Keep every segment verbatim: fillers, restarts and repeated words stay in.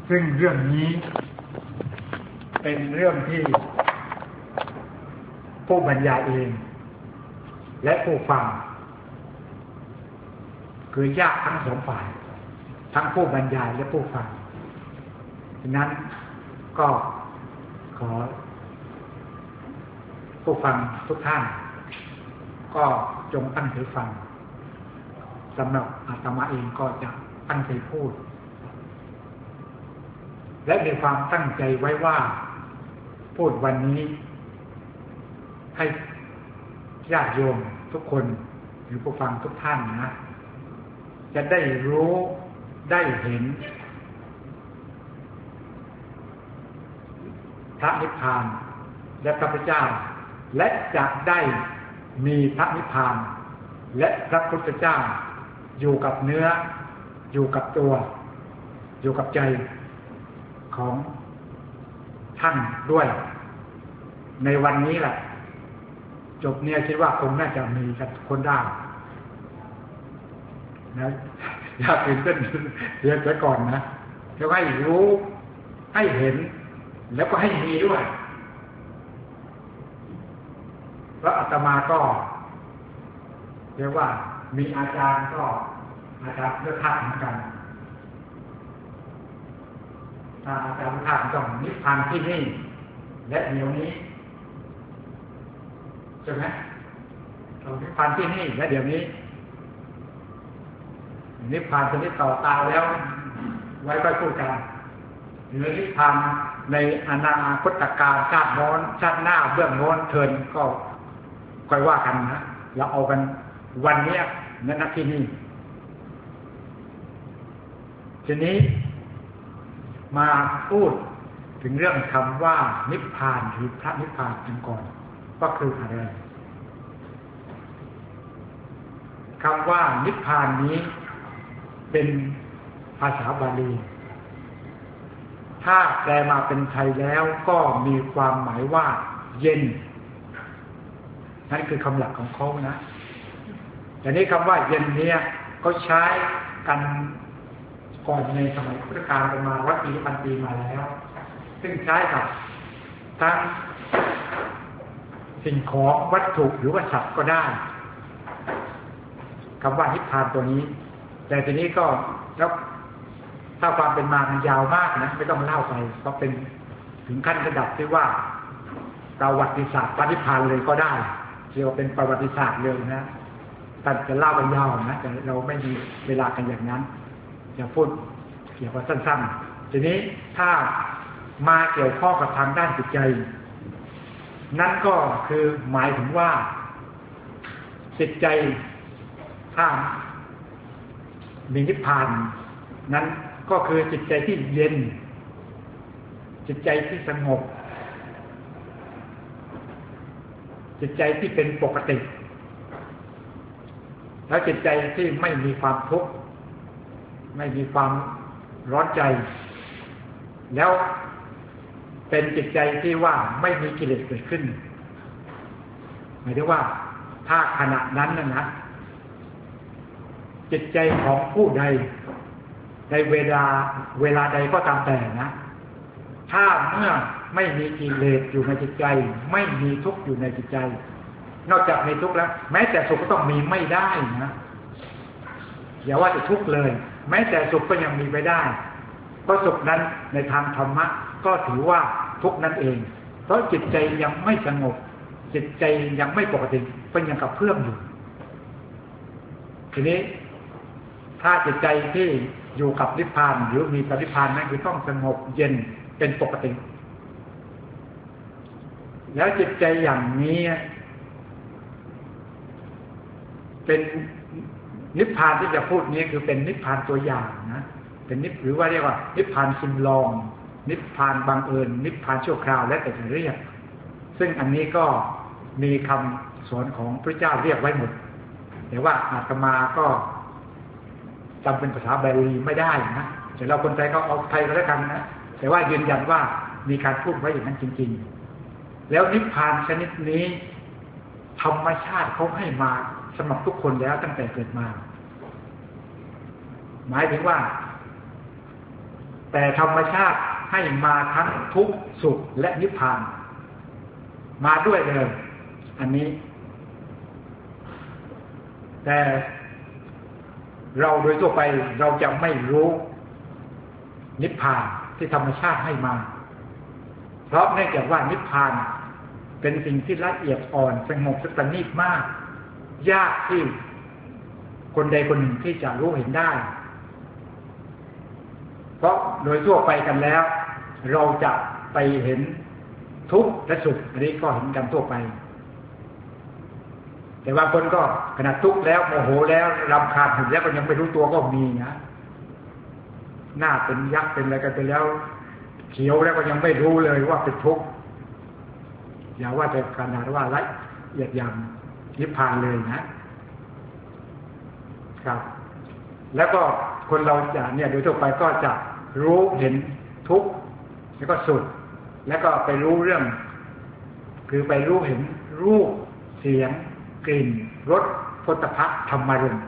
ซึ่งเรื่องนี้เป็นเรื่องที่ผู้บรรยายเองและผู้ฟังคือยากทั้งสองฝ่ายทั้งผู้บรรยายและผู้ฟังฉะนั้นก็ขอผู้ฟังทุกท่านก็จงตั้งใจฟังสำหรับอาตมาเองก็จะตั้งใจพูดและมีความตั้งใจไว้ว่าพูดวันนี้ให้ญาติโยมทุกคนหรือผู้ฟังทุกท่านนะจะได้รู้ได้เห็นพระนิพพานและพระพุทธเจ้าและจะได้มีพระนิพพานและพระพุทธเจ้าอยู่กับเนื้ออยู่กับตัวอยู่กับใจของท่านด้วยในวันนี้แหละจบเนี่ยคิดว่าคงน่าจะมีกันคนได้นะอยากตื่นเต้นเดี๋ยวไว้ก่อนนะแล้วให้รู้ให้เห็นแล้วก็ให้มีด้วยเพราะอาตมาก็เรียกว่ามีอาจารย์ก็อาจารย์เลือกทักเหมือนกันถ้าอาจารย์เลือกทักต้องนิพพานที่นี่และเดี๋ยวนี้ใช่ไหมต้องนิพพานที่นี่และเดี๋ยวนี้นิพพานชนิดต่อตาแล้วไว้ค่อยพูดกันหรือนิพพานในอนาคตการชาติโน้นชาติหน้าเบื้องโน้นเทินก็ค่อยว่ากันนะเราเอากันวันนี้ณณที่นี่ทีนี้มาพูดถึงเรื่องคำว่านิพพานหรือพระนิพพานกันก่อนก็คืออะไรคำว่านิพพานนี้เป็นภาษาบาลีถ้าแปลมาเป็นไทยแล้วก็มีความหมายว่าเย็นนั่นคือคำหลักของเขานะแต่นี้คำว่าเย็นเนี่ยเขาใช้กันก่อนในสมัยพุทธกาลประมาณร้อยปีพันปีมาแล้วซึ่งใช้กับทั้งสิ่งของวัตถุหรือว่าสัตว์ก็ได้คำว่านิพพานตัวนี้แต่ทีนี้ก็แล้วถ้าความเป็นมามันยาวมากนะไม่ต้องเล่าไปเพราะเป็นถึงขั้นระดับที่ว่าประวัติศาสตร์ปฏิภาณเลยก็ได้เรียกว่าเป็นประวัติศาสตร์เลยนะแต่จะเล่าไปยาวนะแต่เราไม่มีเวลากันอย่างนั้นจะพูดเกี่ยวกับสั้นๆทีนี้ถ้ามาเกี่ยวข้องกับทางด้านจิตใจนั่นก็คือหมายถึงว่าจิตใจถ้ามีนิพพานนั้นก็คือจิตใจที่เย็นจิตใจที่สงบจิตใจที่เป็นปกติแล้วจิตใจที่ไม่มีความทุกข์ไม่มีความร้อนใจแล้วเป็นจิตใจที่ว่าไม่มีกิเลสเกิดขึ้นหมายถึงว่าถ้าขณะนั้นนะนะจิตใจของผู้ใดในเวลาเวลาใดก็ตามแต่นะถ้าเมื่อไม่มีกิเลสอยู่ในจิตใจไม่มีทุกข์อยู่ในจิตใจนอกจากมีทุกข์แล้วแม้แต่สุขก็ต้องมีไม่ได้นะอย่าว่าจะทุกข์เลยแม้แต่สุขก็ยังมีไม่ได้เพราะสุขนั้นในทางธรรมะก็ถือว่าทุกข์นั่นเองเพราะจิตใจยังไม่สงบจิตใจยังไม่ปกติเป็นยังกับเพื่อมอยู่ทีนี้ถ้าจิตใจที่อยู่กับนิพพานหรือมีปฏิพานนั้นคือต้องสงบเย็นเป็นปกติแล้วจิตใจอย่างนี้เป็นนิพพานที่จะพูดนี้คือเป็นนิพพานตัวอย่างนะเป็นนิพหรือว่าเรียกว่านิพพานซิมลองนิพพานบังเอิญนิพพานชั่วคราวและแต่จะเรียกซึ่งอันนี้ก็มีคำสอนของพระเจ้าเรียกไว้หมดแต่ว่าอาตมาก็จำเป็นภาษาบาลีไม่ได้นะแต่เราคนไทยก็เอาไทยก็แล้วกันนะแต่ว่ายืนยันว่ามีการพูดไว้อย่างนั้นจริงๆแล้วนิพพานชนิดนี้ธรรมชาติเขาให้มาสำหรับทุกคนแล้วตั้งแต่เกิดมาหมายถึงว่าแต่ธรรมชาติให้มาทั้งทุกข์สุขและนิพพานมาด้วยเลยอันนี้แต่เราโดยทั่วไปเราจะไม่รู้นิพพานที่ธรรมชาติให้มาเพราะเนื่องจากว่านิพพานเป็นสิ่งที่ละเอียดอ่อนสงบประณีตมากยากที่คนใดคนหนึ่งที่จะรู้เห็นได้เพราะโดยทั่วไปกันแล้วเราจะไปเห็นทุกข์และสุขอันนี้ก็เห็นกันทั่วไปแต่บางคนก็ขณะทุกข์แล้วโมโหแล้วรำคาญถึงแล้วก็ยังไม่รู้ตัวก็มีนะหน้าเป็นยักษ์เป็นอะไรกันไปแล้วเขียวแล้วก็ยังไม่รู้เลยว่าเป็นทุกข์อย่าว่าแต่ขนาดว่าละเอียดอย่างนิพพานเลยนะครับแล้วก็คนเราจะเนี่ยโดยทั่วไปก็จะรู้เห็นทุกข์แล้วก็สุขแล้วก็ไปรู้เรื่องคือไปรู้เห็นรูปเสียงกลิ่นรสโผฏฐัพพะธรรมารมณ์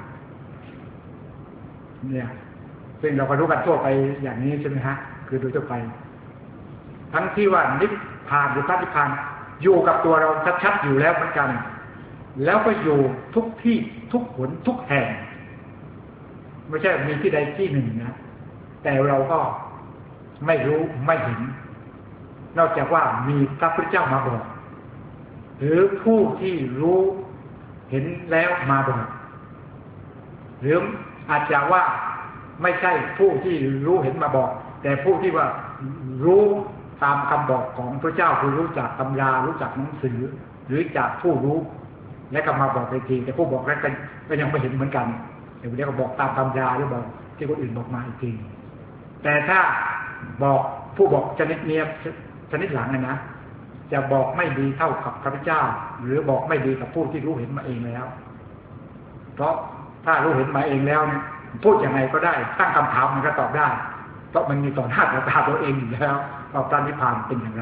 เนี่ยซึ่งเราก็รู้กันทั่วไปอย่างนี้ใช่ไหมฮะคือโดยทั่วไปทั้งที่ว่านิพพานหรือพระนิพพานอยู่กับตัวเราชัดๆอยู่แล้วเหมือนกันแล้วก็อยู่ทุกที่ทุกหนทุกแห่งไม่ใช่มีที่ใดที่หนึ่งนะแต่เราก็ไม่รู้ไม่เห็นนอกจากว่ามีพระพุทธเจ้ามาบอกหรือผู้ที่รู้เห็นแล้วมาบอกหรืออาจจะว่าไม่ใช่ผู้ที่รู้เห็นมาบอกแต่ผู้ที่ว่ารู้ตามคำบอกของพระเจ้าคือรู้จากตำรารู้จากหนังสือหรือจากผู้รู้และก็มาบอกไปทีแต่ผู้บอกนั้นก็ยังไม่เห็นเหมือนกันเดี๋ยวเรียกว่าบอกตามตำราหรือบอกที่คนอื่นบอกมาอีกทีแต่ถ้าบอกผู้บอกชนิดเนี้ยชนิดหลังนะจะบอกไม่ดีเท่ากับพระพุทธเจ้าหรือบอกไม่ดีกับผู้ที่รู้เห็นมาเองแล้วเพราะถ้ารู้เห็นมาเองแล้วเนี่ยพูดยังไงก็ได้ตั้งคำถามมันก็ตอบได้เพราะมันมีต่อหน้าต่อตาตัวเองอยู่แล้วว่าพระนิพพานเป็นอย่างไร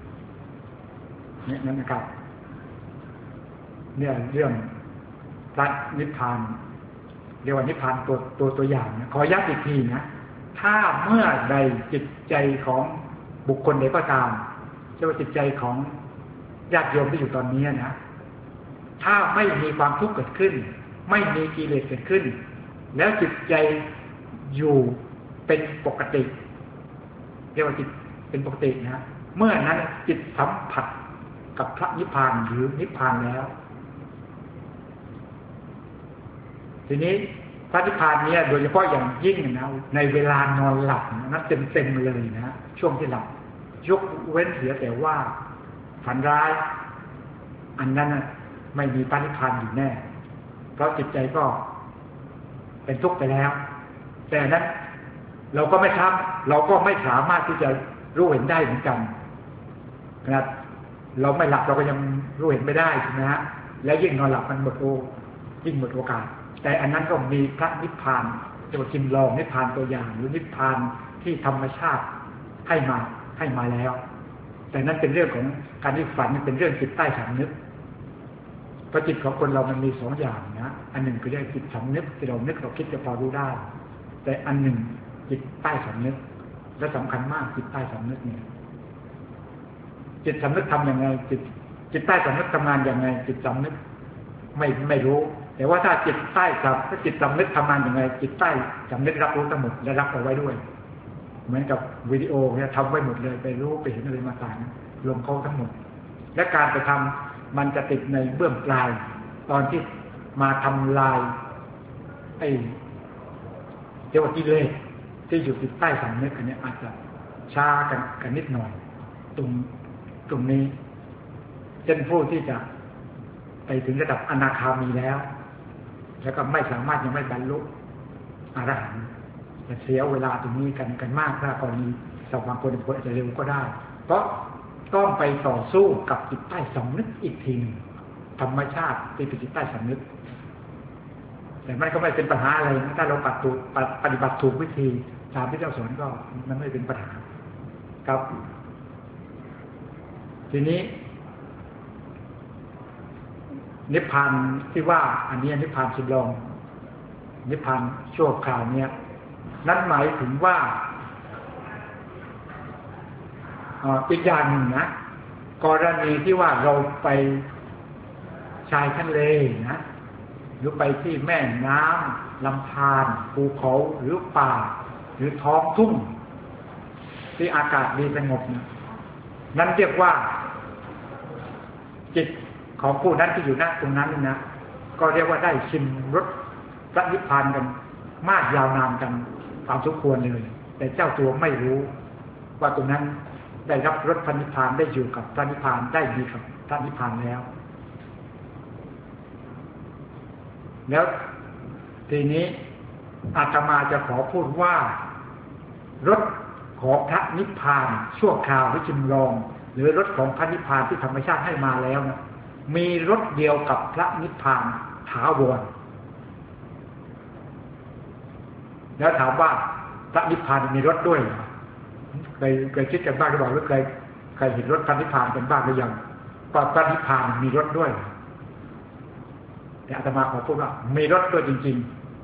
เนี่ยนั่นนะครับเนี่ยเรื่องพระนิพพานเรียกว่านิพพานตัวตัวตัวอย่างนะขอย้ำอีกทีนะถ้าเมื่อใดจิตใจของบุคคลใดก็ตามเช่นว่าจิตใจของญาติโยมที่อยู่ตอนนี้นะถ้าไม่มีความทุกข์เกิดขึ้นไม่มีกิเลสเกิดขึ้นแล้วจิตใจอยู่เป็นปกติเรียกว่าจิตเป็นปกตินะเมื่อนั้นจิตสัมผัสกับพระนิพพานหรือนิพพานแล้วทีนี้พระนิพพานเนี่ยโดยเฉพาะอย่างยิ่งนะในเวลานอนหลับนะเต็มเต็มเลยนะช่วงที่หลับยกเว้นเสียแต่ว่าฝันร้ายอันนั้นไม่มีพระนิพพานอยู่แน่เพราะจิตใจก็เป็นทุกข์ไปแล้วแต่นั้นเราก็ไม่ทำเราก็ไม่สามารถที่จะรู้เห็นได้เหมือนกันนะเราไม่หลับเราก็ยังรู้เห็นไม่ได้ใช่ไหมฮะและยิ่งนอนหลับมันหมดโอยิ่งหมดโอกาสแต่อันนั้นก็มีพระนิพพานจะว่าจิมลองนิพพานตัวอย่างหรือนิพพานที่ธรรมชาติให้มาให้มาแล้วแต่นั้นเป็นเรื่องของการที่ฝันเป็นเรื่องจิตใต้สำนึกเพราะจิตของคนเรามันมีสองอย่างนะอันหนึ่งคือเรื่องจิตสำนึกที่เรานึกเราคิดจะพอรู้ได้แต่อันหนึ่งจิตใต้สำนึกและสำคัญมากจิตใต้สำนึกเนี่ยจิตสำนึกทำยังไงจิตจิตใต้สำนึกทำงานยังไงจิตสำนึกไม่ไม่รู้แต่ว่าถ้าจิตใต้สำถ้าจิตสำนึกทำงานยังไงจิตใต้สำนึกรับรู้ทั้งหมดและรับเอาไว้ด้วยเหมือนกับวิดีโอเนี่ยทำไว้หมดเลยไปรู้ไปเห็นอะไรมาต่างรวมเขาทั้งหมดและการไปทำมันจะติดในเบื้องปลายตอนที่มาทำลายไอ้เจ้ากิเลสที่อยู่จิตใต้สำนึกอันนี้อาจจะช้ากันกันนิดหน่อยตรงตรงนี้เช่นผู้ที่จะไปถึงระดับอนาคามีแล้วแล้วก็ไม่สามารถยังไม่บรรลุอรหันต์จะเสียเวลาตรงนี้กันกันมากถ้ากรณีสาวบางคนคนอาจจะเร็วก็ได้เพราะต้องไปต่อสู้กับจิตใต้สำนึกอีกทีนึงธรรมชาติที่เป็นจิตใต้สำนึกแต่มันก็ไม่เป็นปัญหาอะไรนะถ้าเราปฏิบัติถูกวิธีตามที่เจ้าสอนก็มันไม่เป็นปัญหาครับทีนี้นิพพานที่ว่าอันนี้นิพพานสิบลองนิพพานชั่วคราวเนี่ยนั้นหมายถึงว่าอีกอย่างหนึ่งนะกรณีที่ว่าเราไปชายทะเลนะหรือไปที่แม่น้ำลำธารภูเขาหรือป่าหรือท้องทุ่งที่อากาศดีสงบนะนั่นเรียกว่าจิตของผู้นั้นที่อยู่ณตรงนั้นนะก็เรียกว่าได้ชิมรสพระนิพพานกันมากยาวนานกันตามสมควรเลยแต่เจ้าตัวไม่รู้ว่าตรงนั้นได้รับรสพระนิพพานได้อยู่กับพระนิพพานได้ดีกับพระนิพพานแล้วแล้วทีนี้อาตมาจะขอพูดว่ารสของพระนิพพานชั่วคราวที่จำลองหรือรสของพระนิพพานที่ธรรมชาติให้มาแล้วนะมีรสเดียวกับพระนิพพานถาวรแล้วถามว่าพระนิพพานมีรสด้วยเคยเคยคิดกันบ้างหรือเปล่าหรือเคยเคยเห็นรสพระนิพพานกันบ้างหรือยังว่าพระนิพพานมีรสด้วยแต่อาตมาขอพูดว่ามีรสด้วยจริง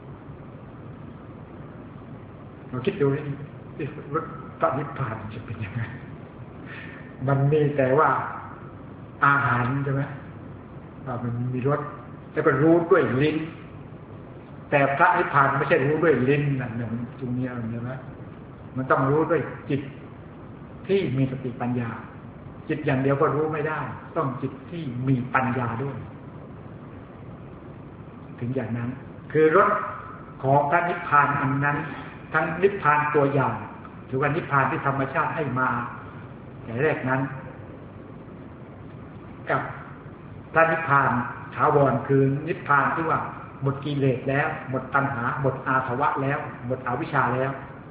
ๆเราคิดดูนี่รสพระนิพพานจะเป็นยังไงมันมีแต่ว่าอาหารใช่ไหมว่ามันมีรสแล้วก็รู้ด้วยลิ้นแต่พระนิพพานไม่ใช่รู้ด้วยลิ้นนั่นเนี่ยตรงนี้ใช่ไหมมันต้องรู้ด้วยจิตที่มีสติปัญญาจิตอย่างเดียวก็รู้ไม่ได้ต้องจิตที่มีปัญญาด้วยถึงอย่างนั้นคือรสของพระนิพพานอันนั้นทั้งนิพพานตัวอย่างหรือว่านิพพานที่ธรรมชาติให้มาแต่แรกนั้นกับพระนิพพานถาวรคือนิพพานที่ว่าหมดกิเลสแล้วหมดตัณหาหมดอาสวะแล้วหมดอวิชชาแล้ว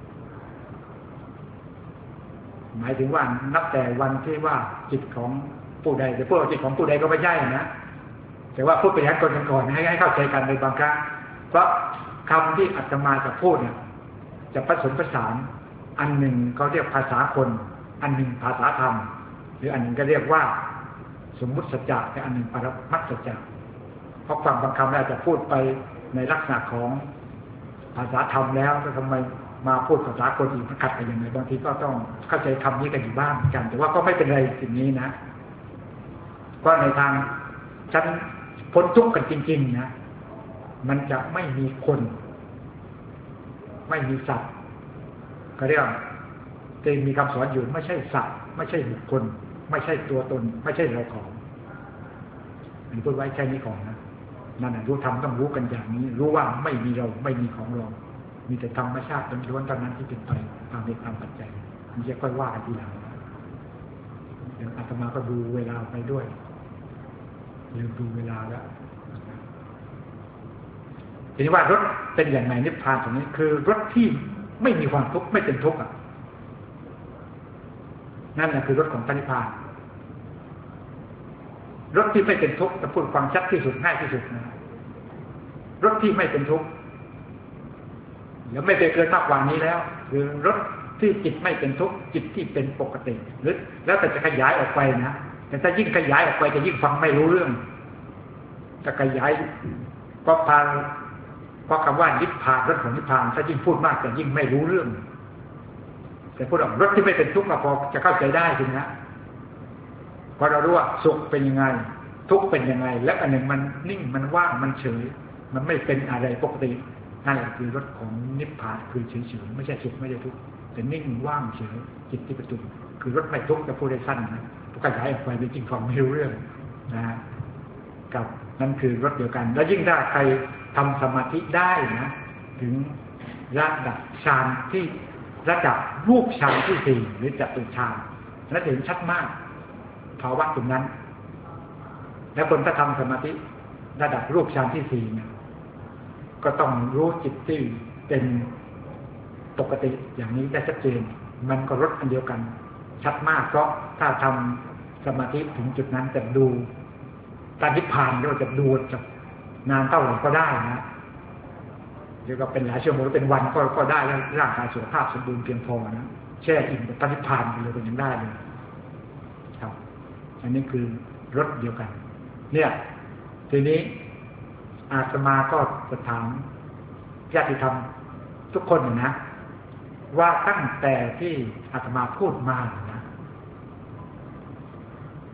หมายถึงว่านับแต่วันที่ว่าจิตของผู้ใดจะพูดว่าจิตของผู้ใดก็ไม่ใช่นะแต่ว่าพูดไปอย่างก่อนก่อนให้ให้เข้าใจกันในบางครั้งเพราะคำที่อาตมาจะพูดเนี่ยจะผสมผสานอันหนึ่งเขาเรียกภาษาคนอันหนึ่งภาษาธรรมหรืออันหนึ่งก็เรียกว่าสมมุติสัจจะแต่อันหนึ่งปรมัตถสัจจะเพราะฟังบางคำอาจจะพูดไปในลักษณะของภาษาธรรมแล้วก็ทำไมมาพูดภาษาคนอีกมันขัดกันอย่างไรบางทีก็ต้องเข้าใจคำนี้กันอยู่บ้างกันแต่ว่าก็ไม่เป็นไรสิ่งนี้นะก็ในทางฉันพ้นทุกข์กันจริงๆนะมันจะไม่มีคนไม่มีสัตว์ก็เรียกที่มีคำสอนอยู่ไม่ใช่สัตว์ไม่ใช่บุคคลไม่ใช่ตัวตนไม่ใช่เราของอันนี้พูดไว้แค่นี้ก่อนนะนั่นแหละรู้ธรรมต้องรู้กันอย่างนี้รู้ว่าไม่มีเราไม่มีของเรามีแต่ธรรมชาติล้วนๆเท่านั้นที่เป็นไปตามเหตุตามปัจจัยมันจะค่อยว่ากันทีหลังเดี๋ยวอาตมาก็ดูเวลาไปด้วยลืมดูเวลาแล้วทีนี้ว่ารถเป็นอย่างไรนิพพานตรงนี้คือรถที่ไม่มีความทุกข์ไม่เป็นทุกข์อ่ะนั่นแหละคือรถของพระนิพพานรถที่ไม่เป็นทุกข์จะพูดความชัดที่สุดง่ายที่สุดนะรถที่ไม่เป็นทุกข์แล้วไม่ไปเกินมากกว่านี้แล้วคือรถที่จิตไม่เป็นทุกข์จิตที่เป็นปกติหรือแล้วแต่จะขยายออกไปนะแต่ถ้ายิ่งขยายออกไปจะยิ่งฟังไม่รู้เรื่องจะขยายก็พาเพราะคำว่านิพพานรถของนิพพานถ้ายิ่งพูดมากจะยิ่งไม่รู้เรื่องแต่พูดออกรถที่ไม่เป็นทุกข์มาพอจะเข้าใจได้จริงนะพอเรารู้ว่าสุขเป็นยังไงทุกข์เป็นยังไงและอันหนึ่งมันนิ่งมันว่างมันเฉยมันไม่เป็นอะไรปกตินั่นแหละคือรถของนิพพานคือเฉยๆไม่ใช่สุขไม่ใช่ทุกข์แต่นิ่งว่างเฉยจิตที่ประจุคือรถไม่ทุกข์จะพูดได้สั้นนะพอขยายออกไปจริงๆฟังไม่รู้เรื่องนะกับนั่นคือรถเดียวกันแล้วยิ่งถ้าใครทำสมาธิได้นะถึงระดับฌานที่ระดับรูปฌานที่สี่หรือจตุฌานแล้วเห็นชัดมากภาวะตรงนั้นแล้วคนถ้าทำสมาธิระดับรูปฌานที่สี่เนี่ยก็ต้องรู้จิตที่เป็นปกติอย่างนี้ได้ชัดเจนมันก็รถอันเดียวกันชัดมากเพราะถ้าทำสมาธิถึงจุดนั้นจะดูการนิพพานเราจะดูจะนานเท่าไหร่ก็ได้นะเดี๋ยวก็เป็นหลายชั่วโมงเป็นวันก็ก็ได้แล้วร่างกายสุขภาพสมบูรณ์เพียงพอนะแช่อิ่มกับนิพพานไปเลยเป็นยังได้เลยครับอันนี้คือรถเดียวกันเนี่ยทีนี้อาตมาก็จะถามญาติธรรมทุกคนนะว่าตั้งแต่ที่อาตมาพูดมานะ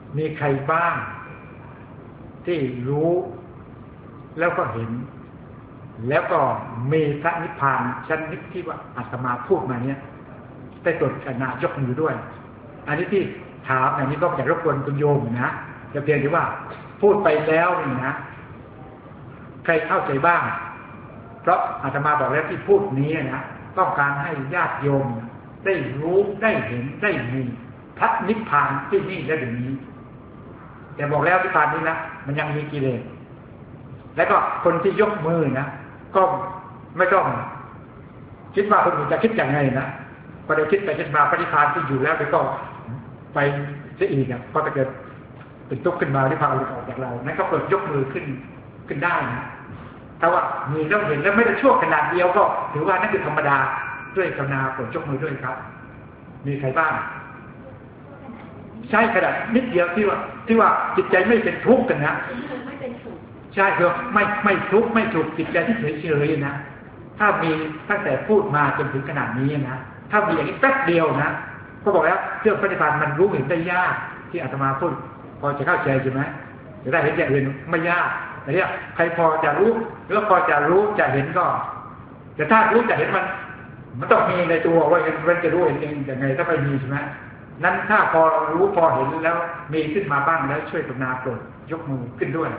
มีใครบ้างที่รู้แล้วก็เห็นแล้วก็มีพระนิพพานชั้นนิพที่ว่าอาตมาพูดมาเนี่ยได้ตรวจขณะยกมือด้วยอันนี้ที่ถามอย่างนี้ก็จะรบกวนคุณโยมนะจะเพียงแต่ว่าพูดไปแล้วนี่นะใครเข้าใจบ้างเพราะอาตมาบอกแล้วที่พูดนี้นะต้องการให้ญาติโยมได้รู้ได้เห็นได้มีพระนิพพานที่นี่และเดี๋ยวนี้แต่บอกแล้วนิพพานนี้นะมันยังมีกิเลสแล้วก็คนที่ยกมือนะก็ไม่ต้องคิดว่าคนอื่นจะคิดอย่างไงนะพอเดี๋ยวคิดไปคิดมาปฏิภาณที่อยู่แล้วเดี๋ยวก็ไปจะอีกอ่ะก็จะเกิดเป็นทุกข์ขึ้นมาที่พาหลุดออกจากเรานั่นก็เปิดยกมือขึ้นขึ้นได้นะถ้าว่ามีแล้วเห็นแล้วไม่ได้ชั่วขนาดเดียวก็ถือว่านั่นคือธรรมดาด้วยกรุณาโปรดยกมือด้วยครับมีใครบ้างใช่ขนาดนิดเดียวที่ว่าที่ว่าจิตใจไม่เป็นทุกข์กันนะใช่คือไม่ไม่ทุกข์ไม่สุขจิตใจที่เฉยๆนะถ้ามีตั้งแต่พูดมาจนถึงขนาดนี้นะถ้ามีอย่างนี้แป๊บเดียวนะก็บอกแล้วเรื่องปฏิบัติมันรู้เห็นได้ยากที่อาตมาพูดพอจะเข้าใจใช่ไหมจะได้เห็นอย่างอื่นไม่ยากแต่เนี่ยใครพอจะรู้หรือพอจะรู้จะเห็นก็แต่ถ้ารู้จะเห็นมันมันต้องมีในตัวว่ามันจะรู้เห็นเองยังไงถ้าไม่มีใช่ไหมนั้นถ้าพอรู้พอเห็นแล้วมีขึ้นมาบ้างแล้วช่วยกรุณาโปรดยกมือขึ้นด้วย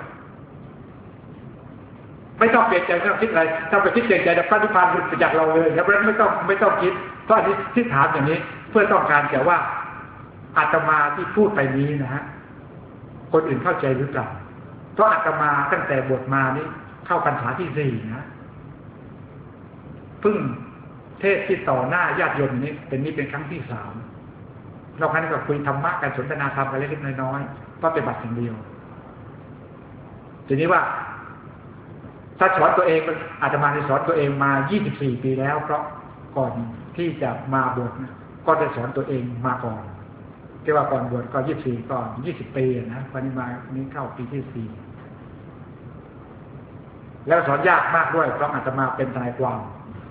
ไม่ต้องเปลี่ยนใจไม่ต้องคิดอะไรถ้าไปคิดเปลี่ยนใจจะพระนิพพานหลุดไปจากเราเลยครับเพราะฉะนั้นไม่ต้องไม่ต้องคิดเพราะอันนี้ที่ถามอย่างนี้เพื่อต้องการแต่ว่าอาตมาที่พูดไปนี้นะฮะคนอื่นเข้าใจหรือเปล่าเพราะอาตมาตั้งแต่บวชมานี้เข้าพรรษาที่สี่นะเพิ่งเทศที่ต่อหน้าญาติโยมนี้เป็นนี้เป็นครั้งที่สามเราครั้งนี้ก็คุยธรรมะกันสนทนาธรรมกันเล็กๆน้อยๆก็ปฏิบัติอย่างเดียวทีนี้ว่าถ้าสอนตัวเองอาตมาได้สอนตัวเองมายี่สิบสี่ปีแล้วเพราะก่อนที่จะมาบวชก็ได้สอนตัวเองมาก่อนที่ว่าก่อนบวชก็ยี่สิบสี่ก่อนยี่สิบปีนะวันนี้มานี้เข้าปีที่สี่แล้วสอนยากมากด้วยเพราะอาตมาเป็นทนายความ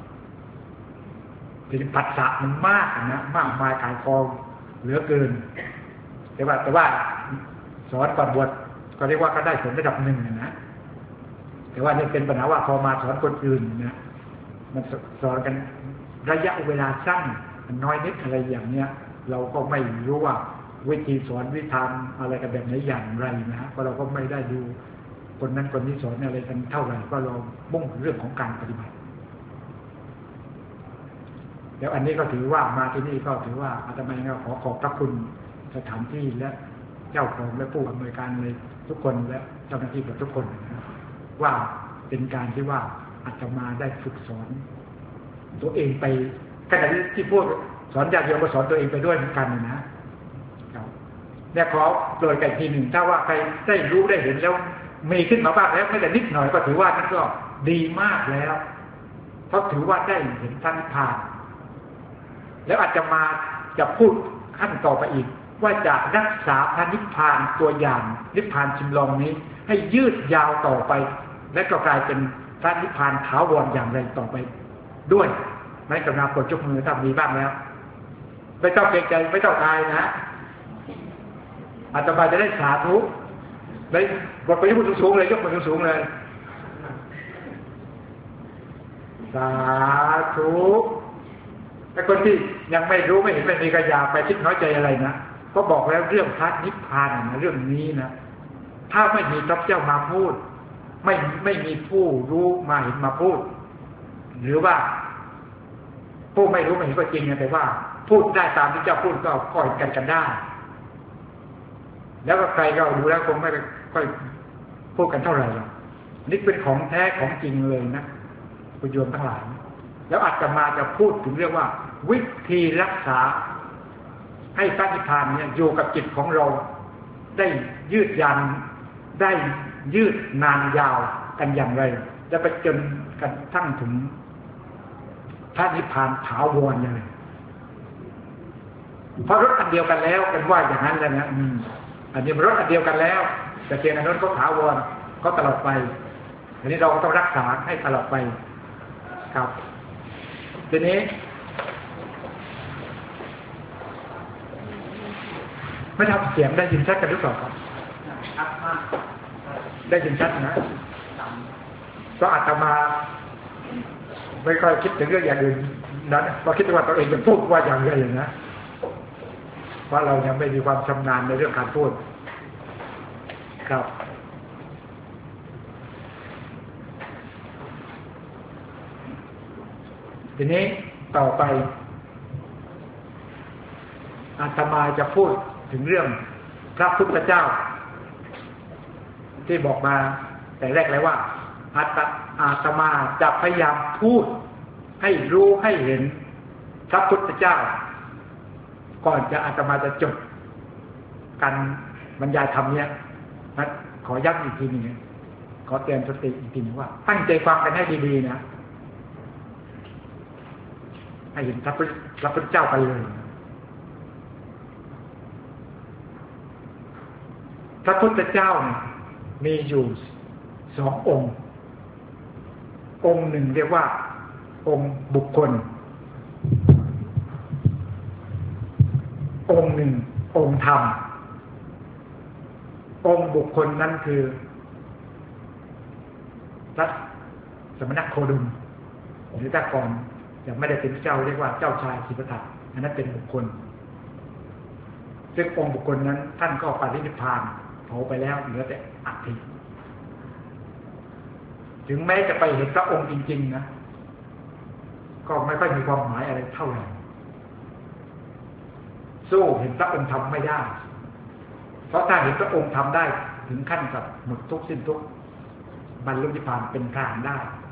ทีนี้ปัจจัยมันมากนะมากมายขายคองเหลือเกินแต่ว่าแต่ว่าสอนก่อนบวชก็เรียกว่าก็ได้ผลระดับหนึ่งนะแต่ว่านี่เป็นปัญหาว่าพอมาสอนคนอื่นนะมันสอนกันระยะเวลาสั้นมันน้อยนิดอะไรอย่างเนี้ยเราก็ไม่รู้ว่าวิธีสอนวิธีอะไรกันแบบไหนอย่างไรนะฮะเพราะเราก็ไม่ได้ดูคนนั้นคนนี้สอนอะไรกันเท่าไหร่ก็เรามุ่งเรื่องของการปฏิบัติแล้วอันนี้ก็ถือว่ามาที่นี่ก็ถือว่าอาตมาก็ขอขอบพระคุณสถานที่และเจ้าของและผู้อำนวยการเลยทุกคนและเจ้าหน้าที่ทุกคนนะว่าเป็นการที่ว่าอาตมาได้ฝึกสอนตัวเองไปขณะที่พูดสอนญาติโยมก็สอนตัวเองไปด้วยเหมือนกันนะครับเนี่ยขอโดยกันทีหนึ่งถ้าว่าใครได้รู้ได้เห็นแล้วมีขึ้นมาบ้างแล้วไม่แต่นิดหน่อยก็ถือว่านั่นก็ดีมากแล้วเพราะถือว่าได้เห็นท่านนิพพานแล้วอาจจะมาจะพูดขั้นต่อไปอีกว่าจะรักษาพระนิพพานตัวอย่างนิพพานชิมลองนี้ให้ยืดยาวต่อไปและก็กลายเป็นพระนิพพานถาวรอย่างไรต่อไปด้วยไม่กำลังกดยกมือถ้ามีบ้างแล้วไม่ต้องเกรงใจไม่ต้องอายนะอาตมาจะได้สาธุได้กดไปยกมือสูงๆเลยยกมือสูงๆเลยสาธุแต่คนที่ยังไม่รู้ไม่เห็นไม่มีกระยาไปคิดน้อยใจอะไรนะก็บอกแล้วเรื่องพระนิพพานนะเรื่องนี้นะถ้าไม่มีพระเจ้ามาพูดไม่ไม่มีผู้รู้มาเห็นมาพูดหรือว่าผู้ไม่รู้ไม่เห็นก็จริงนะแต่ว่าพูดได้ตามที่เจ้าพูดก็ค่อยกันกันได้แล้วก็ใครก็ดูแล้วคงไม่ค่อยพูดกันเท่าไหร่หรอกนี่เป็นของแท้ของจริงเลยนะคุณโยมทั้งหลายแล้วอาตมาจะพูดถึงเรื่องว่าวิธีรักษาให้พระนิพพานเนี่ยอยู่กับจิตของเราได้ยืดยานได้ยืดนานยาวกันอย่างไรจะไปจนกันทั้งถึงพระนิพพานถาวรเลยเพราะรถอันเดียวกันแล้วกันว่าอย่างนั้นแล้วนะอืมอันนี้มันรถอันเดียวกันแล้วแต่เพียงอันนั้นก็ถาวรก็ตลอดไปอันนี้เราก็ต้องรักษาให้ตลอดไปครับทีนี้ไม่ทำเสียงได้ยินชัดกันหรือเปล่าครับชัดมากได้ยินชัดนะก็อาตมาไม่ค่อยคิดถึงเรื่องอย่างอื่นนั้นเพราะคิดว่าตัวเองจะพูดว่าอย่างไรอย่างนะเพราะเรายังไม่มีความชำนาญในเรื่องการพูดครับทีนี้ต่อไปอาตมาจะพูดถึงเรื่องพระพุทธเจ้าที่บอกมาแต่แรกเลยว่าอาตอาตมาจะพยายามพูดให้รู้ให้เห็นพระพุทธเจ้าก่อนจะอาตมาจะจบการบรรยายธรรมเนี้ยนะขอย้ำอีกทีหนึ่งขอเตือนสติอีกทีนึงว่าตั้งใจฟังกันให้ดีๆนะให้เห็นพระพุทธเจ้ากันเลยพระพุทธเจ้าเนี่ยมีอยู่สององค์องค์หนึ่งเรียกว่าองค์บุคคลองค์หนึ่งองค์ธรรมองค์บุคคลนั้นคือพระสมณโคดมหรือถ้าก่อนยังไม่ได้เป็นเจ้าเรียกว่าเจ้าชายสิทธัตถะอันนั้นเป็นบุคคลซึ่งองค์บุคคลนั้นท่านก็ปรินิพพานเผาไปแล้วเหลือแต่อัฐิถึงแม้จะไปเห็นพระองค์จริงๆนะก็ไม่ค่อยมีความหมายอะไรเท่าไหร่สู้เห็นพระองค์ทำไม่ได้เพราะถ้าเห็นพระองค์ทำได้ถึงขั้นกับหมดทุกข์สิ้นทุกข์บรรลุนิพพานเป็นพระอรหันต์ได้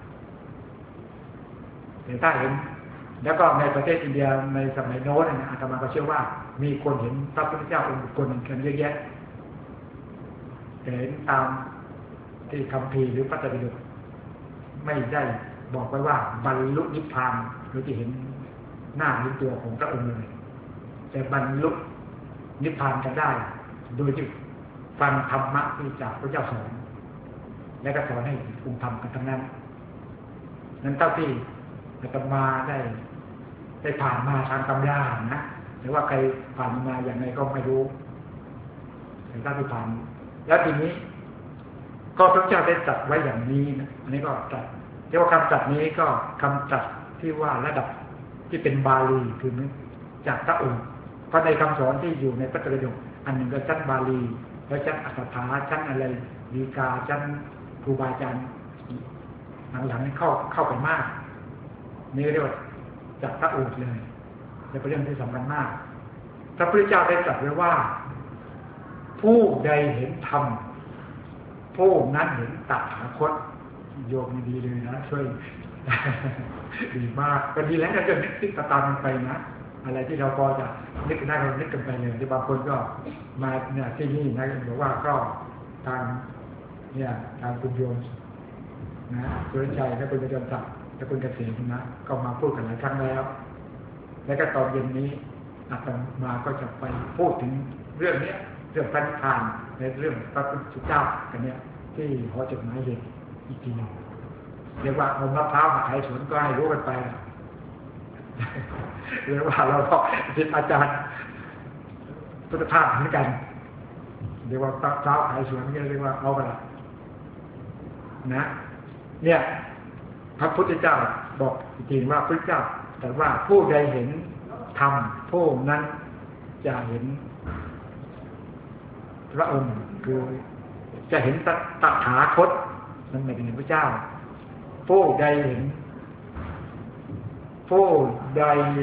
แต่ถ้าเห็นแล้วก็ในประเทศอินเดียในสมัยโน้นนะอาตมาก็เชื่อว่ามีคนเห็นพระพุทธเจ้าองค์บุคคลกันเยอะแยะแต่เห็นตามที่คัมภีร์หรือพระไตรปิฎกไม่ได้บอกไว้ว่าบรรลุนิพพานหรือจะเห็นหน้าหรือตัวของพระองค์เลยแต่บรรลุนิพพานกันได้โดยที่ฟังธรรมะที่จากพระเจ้าสอนและก็สอนให้องค์ธรรมกันทั้งนั้นนั้นเท่าที่อาตมาได้ได้ผ่านมาทางตำรานะแต่ว่าใครผ่านมาอย่างไรก็ไม่รู้แต่ถ้าที่ผ่านแล้วทีนี้ก็พระเจ้าได้ตรัสไว้อย่างนี้นะอันนี้ก็ตรัสเรียกว่าคำตรัสนี้ก็คำตรัสที่ว่าระดับที่เป็นบาลีคือจากพระองค์เพราะในคำสอนที่อยู่ในพระไตรปิฎกอันหนึ่งก็ชั้นบาลีแล้วชั้นอัฏฐถาชั้นอะไรดีกาชั้นครูบาอาจารย์หลังๆนี้เข้าเข้าไปมากนี่เรียกว่าจากพระโอษฐ์เลยเป็นเรื่องที่สำคัญมากพระพุทธเจ้าได้ตรัสไว้ว่าผู้ใดเห็นธรรมผู้นั้นเห็นตถาคตโยมดีเลยนะช่วยดีมากก็ดีแล้วก็จะนึกติดตามกันไปนะอะไรที่เราพอจะนึกได้เรานึกกันไปเลยที่บางคนก็มาเนี่ยที่นี่นะบอกว่าก็ทางเนี่ยทางคุณโยมนะสุรชัยและคุณประจำศักดิ์และคุณเกษมนะก็มาพูดกันหลายครั้งแล้วและก็ตอนเย็นนี้อาตมาก็จะไปพูดถึงเรื่องนี้เรื่องพระนิพพานในเรื่องพระพุทธเจ้ากันเนี่ยที่หอจดหมายเหตุอีกทีหนึ่งเรียกว่าเอามะพร้าวมาขายสวนก็ให้รู้กันไปเรียกว่าเราก็ศิษย์อาจารย์พุทธทาสเหมือนกันเรียกว่ามะพร้าวขายสวนก็เรียกว่าเอาไปละนะเนี่ยพระพุทธเจ้าบอกจริงว่าพระพุทธเจ้าแต่ว่าผู้ใดเห็นธรรมผู้นั้นจะเห็นพระองค์คือจะเห็นตถาคตนั่นหมายถึงพระเจ้าผู้ใดเห็นผู้ใด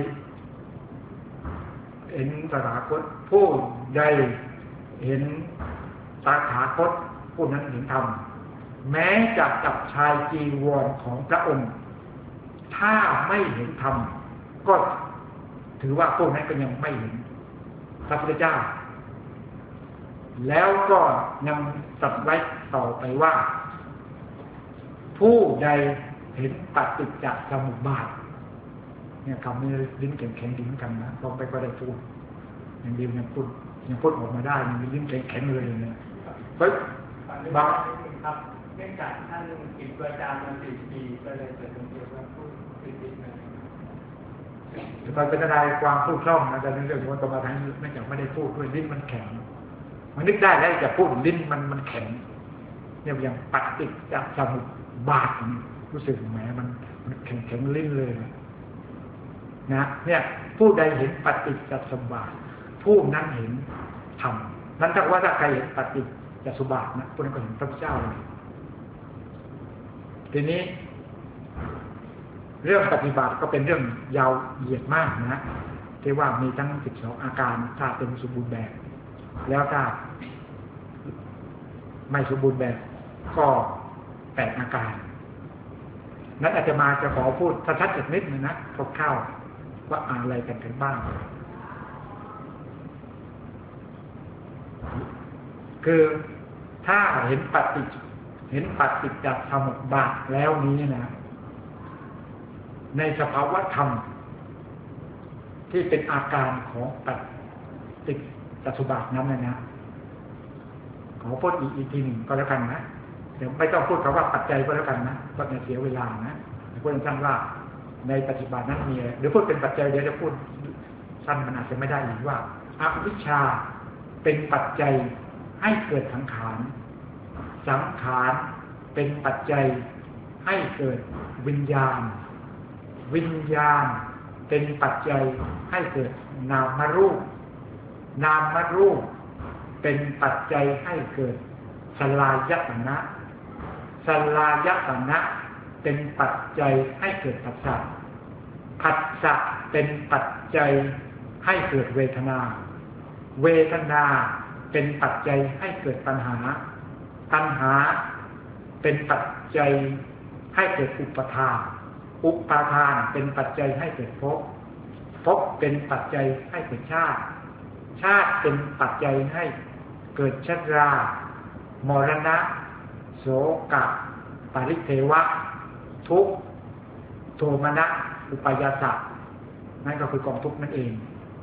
เห็นตถาคตผู้ใดเห็นตถาคตผู้นั้นเห็นธรรมแม้จะจับชายจีวรของพระองค์ถ้าไม่เห็นธรรมก็ถือว่าพวกนั้นก็ยังไม่เห็นพระพุทธเจ้าแล้วก็ยังตรัสไว้ต่อไปว่าผู้ใดเห็นปฏิจจสมุปบาทเนี่ยคำนี้ลิ้นแข็งๆดิ้นกันนะลองไปก็ได้พูดยังดียังพูดยังพูดออกมาได้ยังลิ้นแข็งๆเลยเนี่ยเฮ้ยบางครับเนื่องจากท่านปิดประจานมาสี่ปีก็เลยเกิดเป็นเกี่ยวกับพูดติดๆเลยตอนเป็นอะไรความพูดคล่องนะแต่ในเรื่องของกรรมฐานไม่อยากไม่ได้พูดด้วยลิ้นมันแข็งมันนึกได้แล้วจะพูดลิ้นมันมันแข็งเนี่ยอย่างปฏิจจสมุปบาทรู้สึกแหมมันมันแข็งแข็งลิ้นเลยนะเนี่ยผู้ใดเห็นปฏิจจสมุปบาทผู้นั้นเห็นธรรมนั้นถ้าว่าถ้าใครเห็นปฏิจจสมุปบาทนะผู้นั้นก็เห็นพระเจ้าเลยทีนี้เรื่องปฏิบัติก็เป็นเรื่องยาวเหยียดมากนะที่ว่ามีทั้งสิบสองอาการถ้าเป็นสมบูรณ์แบบแล้วถ้าไม่สมบูรณ์แบบก็แปดอาการนั้นอาจจะมาจะขอพูดชัดๆอีกนิดนึงนะคร่าวๆว่าอะไรกันกันบ้างคือถ้าเห็นปฏิเห็นปฏิจจสมุปบาทแล้วนี้นะในสภาวะธรรมที่เป็นอาการของปฏิจจสมุปบาทนั้นนะนะขอพูดอีกอีกทีหนึ่งก็แล้วกันนะเดี๋ยวไม่ต้องพูดคำว่าปัจจัยก็แล้วกันนะเพราะจะเสียเวลานะพูดสั้นว่าในปฏิบัตินั้นมีเดี๋ยวพูดเป็นปัจจัยเดี๋ยวจะพูดสั้นมันอาจจะไม่ได้อีกว่าอวิชชาเป็นปัจจัยให้เกิดสังขารสังขารเป็นปัจจัยให้เกิดวิญญาณวิญญาณเป็นปัจจัยให้เกิดนามรูปนามรูปเป็นปัจจัยให้เกิดสลายตนะสลายตนะเป็นปัจจัยให้เกิดผัสสะผัสสะเป็นปัจจัยให้เกิดเวทนาเวทนาเป็นปัจจัยให้เกิดตัณหาตัณหาเป็นปัจจัยให้เกิดอุปทานอุปาทานเป็นปัจจัยให้เกิดภพภพเป็นปัจจัยให้เกิดชาติชาติเป็นปัจจัยให้เกิดชรามรณะโศกะปริเทวะทุกข์โทมนัสอุปายาสะนั่นก็คือกองทุกข์นั่นเอง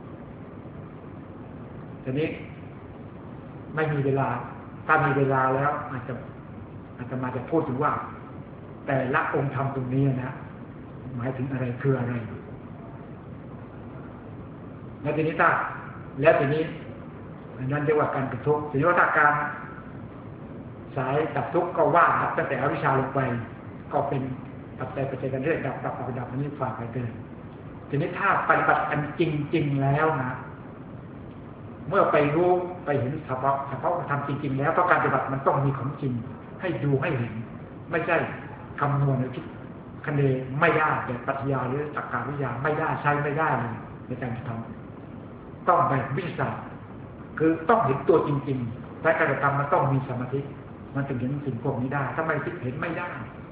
ทีนี้ไม่มีเวลาถ้ามีเวลาแล้วอาจจะอาจจะมาจะพูดถึงว่าแต่ละองค์ธรรมตรงนี้นะหมายถึงอะไรคืออะไรแล้วทีนี้ถ้าแล้วทีนี้นั่นเรียกว่าการเป็นทุกข์ทีนี้ว่าถ้าการสายดับทุกข์ก็ว่าดับตั้งแต่อวิชชาลงไปก็เป็นปัจจัยปัจจัยกันเรื่อยดับดับดับดับนี้ฝากไปเกินทีนี้ถ้าปฏิบัติกันจริงๆแล้วนะเมื่อไปรู้ไปเห็นสภาวะสภาวะธรรมจริงๆแล้วเพราะการปฏิบัติมันต้องมีของจริงให้ดูให้เห็นไม่ใช่คำนวณหรือคิดคะเนไม่ได้แบบปรัชญาหรือตรรกะวิทยาไม่ได้ใช้ไม่ได้เลยในการทำต้องแบบวิชาคือต้องเห็นตัวจริงๆและการกระทำมันต้องมีสมาธิมันถึงเห็นสิ่งพวกนี้ได้ถ้าไม่คิดเห็นไม่ได้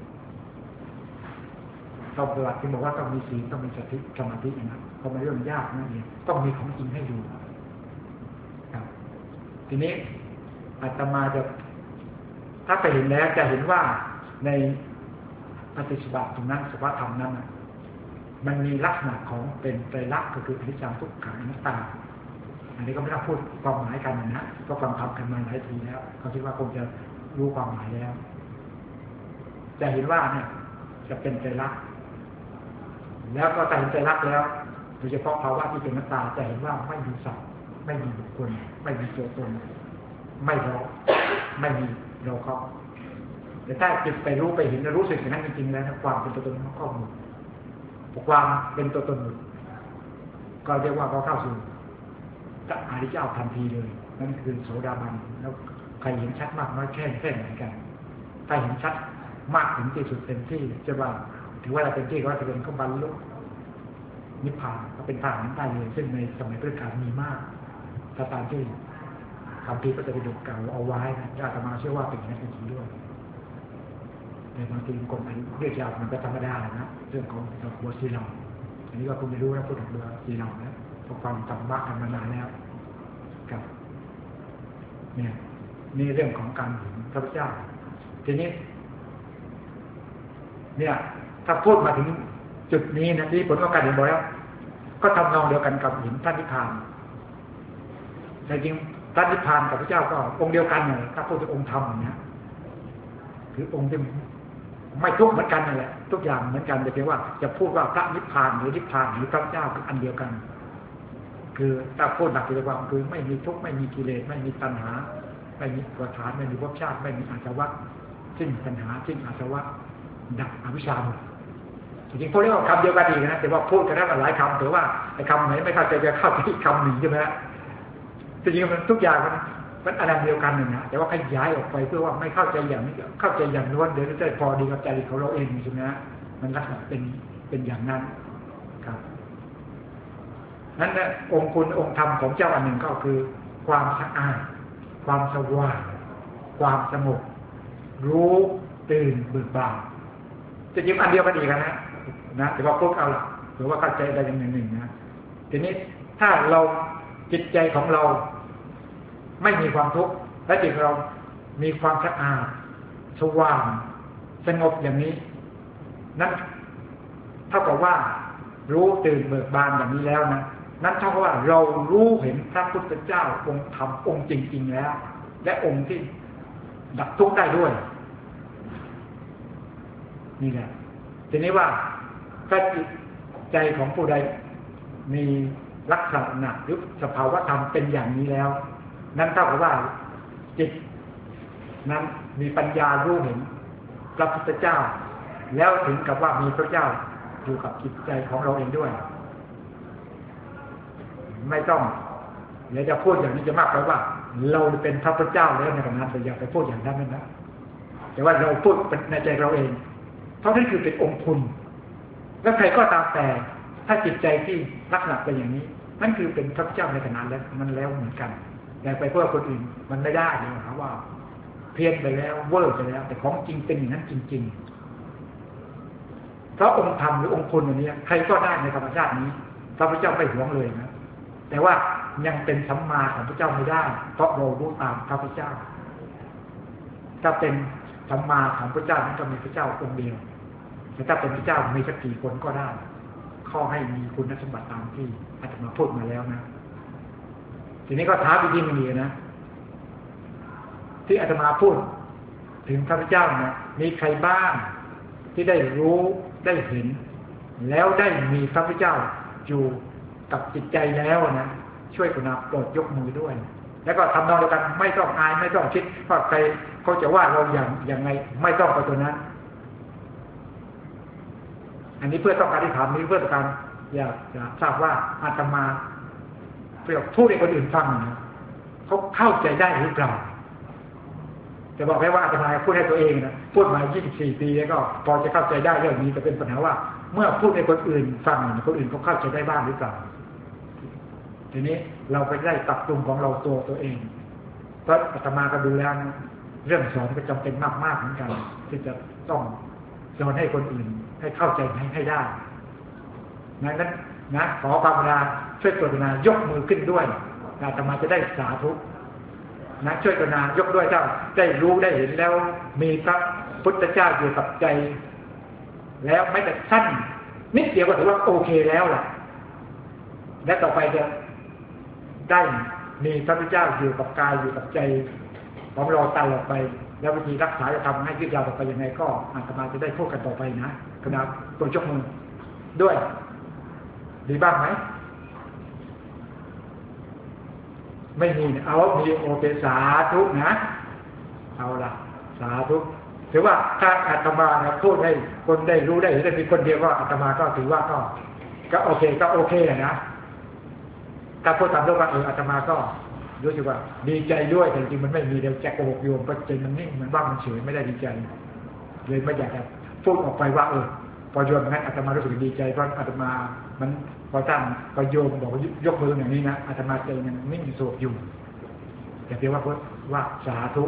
ต้องปฏิบัติที่บอกว่าต้องมีศีลต้องมีสติสมาธินะเพราะมันเรื่องยากนั่นเองต้องมีของจริงให้ดูครับทีนี้อาตมาจะถ้าไปเห็นแล้วจะเห็นว่าในปฏิบัติตรงนั้นสภาวะธรรมนั้นมันมีลักษณะของเป็นไตรลักษณ์ก็คืออนิจจังทุกขังอนัตตาอันนี้ก็ไม่ต้องพูดความหมายกันนะก็ฟังทำกันมาหลายทีแล้วเขาคิดว่าคงจะรู้ความหมายแล้วจะเห็นว่าเนี่ยจะเป็นไตรลักษณ์แล้วก็แต่เห็นไตรลักษณ์แล้วโดยเฉพาะภาวะที่เป็นอนัตตาจะเห็นว่าไม่มีสัตว์ไม่มีบุคคลไม่มีตัวตนไม่เราไม่มีเราเขาแต่ถ้าจิตไปรู้ไปเห็นรู้สึกอย่างนั้นจริงๆแล้วความเป็นตัวตนมันก็หมดความเป็นตัวตนหมดก็เรียกว่าเขาเข้าสู่จะอริยเจ้าทันทีเลยนั่นคือโสดาบันแล้วใครเห็นชัดมากน้อยแค่แค่ไหนกันถ้าเห็นชัดมากถึงที่สุดเต็มที่จะว่าถือว่าเราเป็นที่ก็จะเป็นเขาบรรลุนิพพานก็เป็นทางนั้นได้เลยซึ่งในสมัยพุทธกาลมีมากถ้าตามที่คำพีก็จะไปดูเก่าเอาไว้นะอาตมาเชื่อว่าเป็นอย่างนั้นจริงด้วยแต่บางทีคนอายุเรียกยาวมันก็ธรรมดานะเรื่องของดอกบัวสีเหลืองอันนี้ก็คงไม่รู้นะพูดถึงดอกบัวสีเหลืองนะเพราะความจำบ้ากันมานานแล้วกับเนี่ยนี่เรื่องของการเห็นพระพุทธเจ้าทีนี้เนี่ยถ้าพูดมาถึงจุดนี้นะที่ผลของการเห็นบ่อยแล้วก็ทำนองเดียวกันกับเห็นพระนิพพานแต่จริงพระนิพพานกับพระเจ้าก็องค์เดียวกันเลยถ้าพูดถึงองค์ธรรมนะคือองค์ที่ไม่ทุกข์เหมือนกันนั่นแหละทุกอย่างเหมือนกันแต่เพียงว่าจะพูดว่าพระนิพพานหรือนิพพานหรือพระเจ้าเป็นอันเดียวกันคือถ้าพูดหลักใจความคือไม่มีทุกข์ไม่มีกิเลสไม่มีตัณหาไม่มีอุปาทานไม่มีภพชาติไม่มีอาสวะสิ้นตัณหาสิ้นอาสวะดับอวิชชาหมดจริงๆพวกนี้ก็คำเดียวกันอีกนะแต่ว่าพูดกันได้หลายคำแต่ว่าไอ้คำไหนไม่เข้าใจจะเข้าไปอีกคำหนึ่งใช่ไหมฮะจริงๆมันทุกอย่างมันมันอันเดียวกันหนึ่งนะแต่ว่าขยายออกไปเพื่อว่าไม่เข้าใจอย่างนี้เข้าใจอย่างล้วนเดี๋ยวจะได้พอดีกับใจของเราเองใช่ไหมฮะมันลักษณะเป็นเป็นอย่างนั้นครับนั้นนะองค์คุณองค์ธรรมของเจ้าอันหนึ่งก็คือความสะอาดความสว่างความสงบรู้ตื่นเบิกบานจะยิ้มอันเดียวกันอีกนะนะแต่ว่าพวกเอาล่ะหรือว่าเข้าใจได้อย่างหนึ่งหนึ่งนะทีนี้ถ้าเราจิตใจของเราไม่มีความทุกข์และจิตเรามีความสะอาดสว่างสงบอย่างนี้นั้นเท่ากับว่ารู้ตื่นเบิกบานอย่างนี้แล้วนะนั้นเท่ากับว่าเรารู้เห็นพระพุทธเจ้าองค์ธรรมองค์จริงๆแล้วและองค์ที่ดับทุกข์ได้ด้วยนี่แหละทีนี้ว่าถ้าจิตใจของผู้ใดมีลักษณะหรือสภาวะธรรมเป็นอย่างนี้แล้วนั้นเท่ากับว่าจิตนั้นมีปัญญารู้เห็นพระพุทธเจ้าแล้วถึงกับว่ามีพระเจ้าอยู่กับจิตใจของเราเองด้วยไม่ต้องเดี๋ยวจะพูดอย่างนี้จะมากไปว่าเราเป็นพระพุทธเจ้าแล้วในขณะนั้นแต่อย่าไปพูดอย่างนั้นนะแต่ว่าเราพูดในใจเราเองเพราะนั่นคือเป็นองค์คุณแล้วใครก็ตามแต่ถ้าจิตใจที่ลักษณะเป็นอย่างนี้นั่นคือเป็นพระเจ้าในขณะนั้นมันแล้วเหมือนกันแต่ไปเพื่อคนอื่นมันไม่ได้เลยนะว่าเพี้ยนไปแล้วเวอร์ไปแล้วแต่ของจริงเป็นอย่างนั้นจริงๆเพราะองค์ธรรมหรือองค์คุณอันนี้ใครก็ได้ในธรรมชาตินี้พระพุทธเจ้าไม่หวงเลยนะแต่ว่ายังเป็นสัมมาของพระเจ้าไม่ได้เพราะเรารู้ตามพระพุทธเจ้าถ้าเป็นสัมมาของพระเจ้านั้นก็มีพระเจ้าองค์เดียวแต่ถ้าเป็นพระเจ้ามีสักกี่คนก็ได้ข้อให้มีคุณสมบัติตามที่อาจารย์มาพูดมาแล้วนะทีนี้ก็ท้าวิธีมีนะที่อาตมาพูดถึงพระพุทธเจ้านะมีใครบ้างที่ได้รู้ได้เห็นแล้วได้มีพระพุทธเจ้าอยู่กับจิตใจแล้วนะช่วยกรุณาโปรดยกมือด้วยแล้วก็ทำนองเดียวกันไม่ต้องอายไม่ต้องคิดว่าใครเขาจะว่าเราอย่างอย่างไงไม่ต้องไปตัวนั้นอันนี้เพื่อต้องการที่ถามนี้เพื่อต้องการอยากจะทราบว่าอาตมาเพื่อพูดให้คนอื่นฟังนะเขาเข้าใจได้หรือเปล่าจะบอกแค่ว่าอาตมาพูดให้ตัวเองนะพูดมายี่สิบสี่ปีแล้วก็พอจะเข้าใจได้เรื่องนี้แต่เป็นปัญหาว่าเมื่อพูดให้คนอื่นฟังคนอื่นเขาเข้าใจได้บ้างหรือเปล่าทีนี้เราไปได้ปรับปรุงของเราตัวตัวเองเพราะอาตมาก็ดูแล้วเรื่องสอนก็จำเป็นมากๆเหมือนกันที่จะต้องสอนให้คนอื่นให้เข้าใจให้ให้ได้นั้นนะขอความกรุณาช่วยกรุณายกมือขึ้นด้วยอาตมาจะได้สาธุนะช่วยกรุณายกด้วยเจ้าได้รู้ได้เห็นแล้วมีพระพุทธเจ้าอยู่กับใจแล้วไม่แต่สั้นนิดเดียวก็ถือว่าโอเคแล้วล่ะและต่อไปจะได้มีพระพุทธเจ้าอยู่กับกายอยู่กับใจของเราตลอดไปแล้ววิธีรักษาจะทำให้ยืดยาวต่อไปยังไงก็อาตมาจะได้พูดกันต่อไปนะกรุณาโปรดยกมือด้วยดีบ้างไหมไม่มีเอามีโอเคสาธุนะเอาละสาธุถือว่าถ้าอาตมานะพูดให้คนได้รู้ได้เห็นได้มีคนเดียวก็อาตมาก็ถือว่าก็ก็โอเคก็โอเคนะถ้าพูดตามเรื่องว่าเอออาตมาก็รู้สึกว่าดีใจด้วยแต่จริงมันไม่มีเดี๋ยวแจกโกหกโยมก็ใจมันนิ่งมันว่างมันเฉยไม่ได้ดีใจเลยไม่อยากจะพูดออกไปว่าเออพอโยมงั้นอาตมารู้สึกดีใจเพราะอาตมามันพอตั้งพอโยมบอกยกมืออย่างนี้นะอาตมาใจมันนิ่งสงบอยู่แต่เพียงว่าว่าสาธุ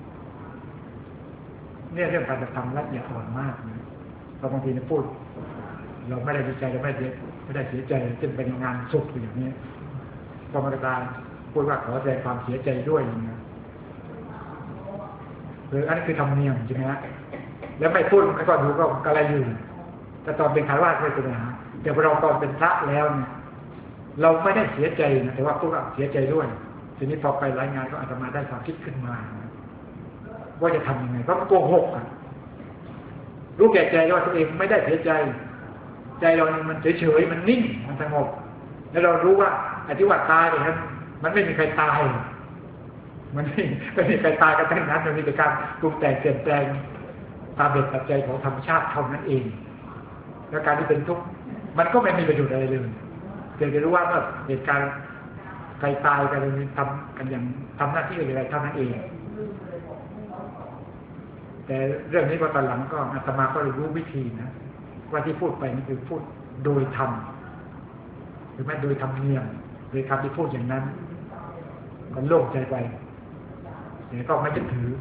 เนี่ยเรื่องการทำละเอียดอ่อนมากนะเพราะบางทีเนี่ยพูดเราไม่ได้ดีใจเราไม่ได้ไม่ได้เสียใจจนเป็นงานศพอย่างนี้พอมาตราพูดว่าขอแสดงความเสียใจด้วยนะหรืออันนี้คือธรรมเนียมใช่ไหมฮะแล้วไม่พูดไม่ก็ดูก็กระไรอยู่แต่ตอนเป็นคารวะไม่เป็นปัญหาแต่พอเราตอนเป็นพระแล้วเนี่ยเราไม่ได้เสียใจนะแต่ว่าพูดว่าเสียใจด้วยทีนี้พอไปรายงานก็อาตมาได้ความคิดขึ้นมาว่าจะทำยังไงเพราะโกหกอ่ะรู้แก่ใจว่าตัวเองไม่ได้เสียใจใจเรามันเฉยๆมันนิ่งมันสงบแล้วเรารู้ว่าอธิวัตตายเนี่ยมันไม่มีใครตายมันไม่ไม่มีใครตายกันทั้งนั้นมันมีแต่การปรุงแต่งเปลี่ยนแปลงตามเหตุปัจจัยของธรรมชาติเท่านั้นเองแล้วการที่เป็นทุกข์มันก็ไม่มีประโยชน์อะไรเลยเพียงแต่รู้ว่าเมื่อเหตุการณ์ใครตายกันเลยทำกันอย่างทำหน้าที่อะไรเท่านั้นเองแต่เรื่องนี้พอตอนหลังก็อาตมาก็รู้วิธีนะว่าที่พูดไปนี่คือพูดโดยธรรมหรือไม่โดยธรรมเนียมโดยคำที่พูดอย่างนั้นมันโล่งใจไปแต่ก็ไม่ยึดถือ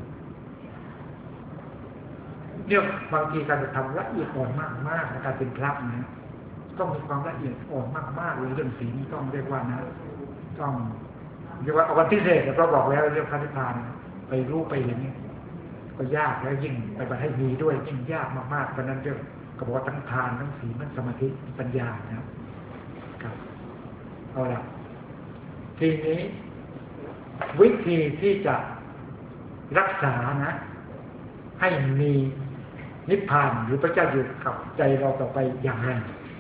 เนี่ยบางทีการจะทำละเอียดอ่อนมากๆในการเป็นพระนะต้องมีความละเอียดอ่อนมากๆเลยเรื่องศีลต้องเรียกว่านะต้องเรียกว่าเอาวันพิเศษเราบอกแล้วเรื่องพระนิพพานไปรู้ไปเห็นก็ยากแล้วยิ่งไปบัติให้มีด้วยยิ่งยากมากๆเพราะนั้นเรื่องก็บอกว่าทั้งทานทั้งศีลทั้งสมาธิปัญญานะครับเอาละทีนี้วิธีที่จะรักษานะให้มีนิพพานหรือพระเจ้าอยู่กับใจเราต่อไปอย่างไร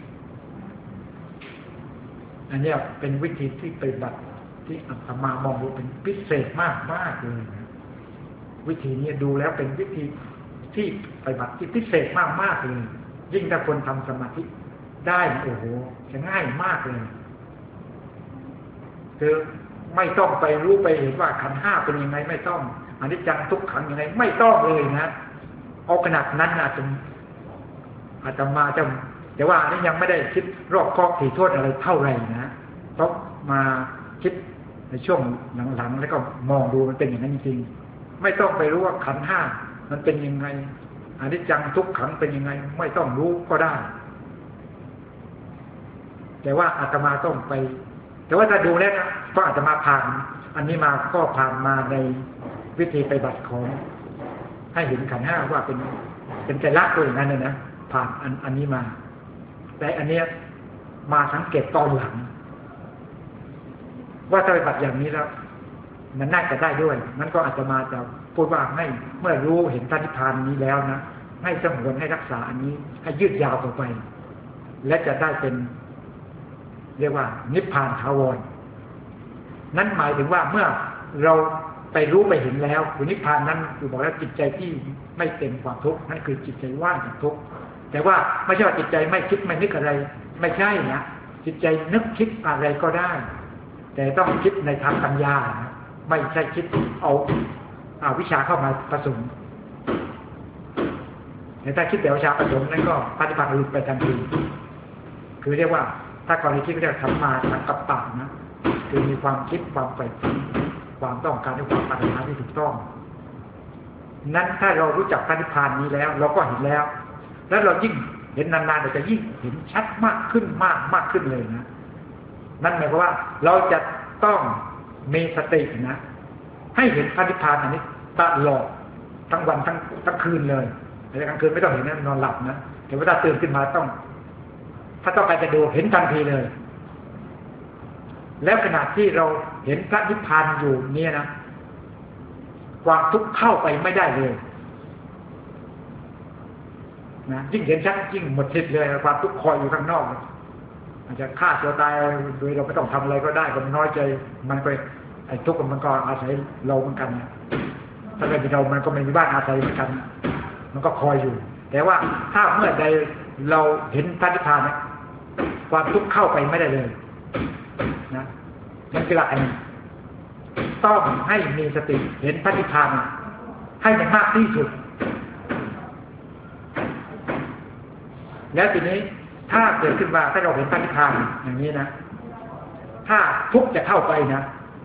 อันนี้เป็นวิธีที่ปฏิบัติที่อาตมามองดูเป็นพิเศษมากมากเลยนะวิธีนี้ดูแล้วเป็นวิธีที่ปฏิบัติที่พิเศษมากมากเลยยิ่งถ้าคนทำสมาธิได้โอ้โหจะง่ายมากเลยคือไม่ต้องไปรู้ไปเห็นว่าขันธ์ห้าเป็นยังไงไม่ต้องอนิจจังทุกขังยังไงไม่ต้องเลยนะเอาขนาดนั้นอาจจะอาจจะมาจะแต่ว่าอันนี้ยังไม่ได้คิดรอบคอบถี่ถ้วนอะไรเท่าไหร่นะต้องมาคิดในช่วงหลังๆแล้วก็มองดูมันเป็นอย่างนั้นจริงๆไม่ต้องไปรู้ว่าขันธ์ห้ามันเป็นยังไงอนิจจังทุกขังเป็นยังไงไม่ต้องรู้ก็ได้แต่ว่าอาตมาต้องไปแต่ว่าถ้าดูแล้วนะก็อาตมาผ่านอันนี้มาก็ผ่านมาในวิธีปฏิบัติของให้เห็นขันธ์ห้าว่าเป็นเป็นใจรักตัวอย่างนั้นเลยนะผ่านอันอันนี้มาแต่อันเนี้ยมาสังเกตตอนหลังว่าถ้าปฏิบัติอย่างนี้แล้วมันน่าจะได้ด้วยมันก็อาจจะมาจะพูดว่าให้เมื่อรู้เห็นพระนิพพานนี้แล้วนะให้สงวนให้รักษาอันนี้ให้ยืดยาวต่อไปและจะได้เป็นเรียกว่านิพพานถาวรนั่นหมายถึงว่าเมื่อเราไปรู้ไปเห็นแล้วคือนิพพานนั้นคือบอกแล้วจิตใจที่ไม่เต็มความทุกข์นั่นคือจิตใจว่างจากทุกข์แต่ว่าไม่ใช่ว่าจิตใจไม่คิดไม่นึกอะไรไม่ใช่นะจิตใจนึกคิดอะไรก็ได้แต่ต้องคิดในทางปัญญานะไม่ใช่คิดเอาเอาวิชาเข้ามาผสมแต่ถ้าคิดแต่วิชาผสมนั้นก็ปฏิบัติหลุดไปทันทีคือเรียกว่าถ้ากรณีคิดก็เรียกสัมมาสังกัปปะนะคือมีความคิดความใฝ่ฝันความต้องการและความปรารถนาที่ถูกต้องนั้นถ้าเรารู้จักพระนิพพานนี้แล้วเราก็เห็นแล้วแล้วเรายิ่งเห็นนานๆเราจะยิ่งเห็นชัดมากขึ้นมากมากขึ้นเลยนะนั่นหมายความว่าเราจะต้องมีสตินะให้เห็นพระนิพพานอันนี้ตลอดทั้งวันทั้งทั้งคืนเลยแต่กลางคืนไม่ต้องเห็นนะนอนหลับนะแต่ว่าถ้าตื่นขึ้นมาต้องถ้าต้องการจะดูเห็นทันทีเลยแล้วขณะที่เราเห็นพระนิพพานอยู่เนี่ยนะความทุกข์เข้าไปไม่ได้เลยนะยิ่งเห็นชัดยิ่งหมดทิศเลยความทุกข์คอยอยู่ข้างนอกอาจจะฆ่าตัวตายโดยเราไม่ต้องทำอะไรก็ได้ก็น้อยใจมันไปไอ้ทุกข์มันก็อาศัยเราเหมือนกันนะถ้าเป็นเรามันก็ไม่มีบ้านอาศัยเหมือนกันมันก็คอยอยู่แต่ว่าถ้าเมื่อใดเราเห็นพระนิพพานนะความทุกข์เข้าไปไม่ได้เลยนะมันคือหลักอันนี้ต้องให้มีสติเห็นพระนิพพานให้มันมากที่สุดแล้วทีนี้ถ้าเกิดขึ้นมาถ้าเราเห็นพระนิพพานอย่างนี้นะถ้าทุกข์จะเข้าไปนะ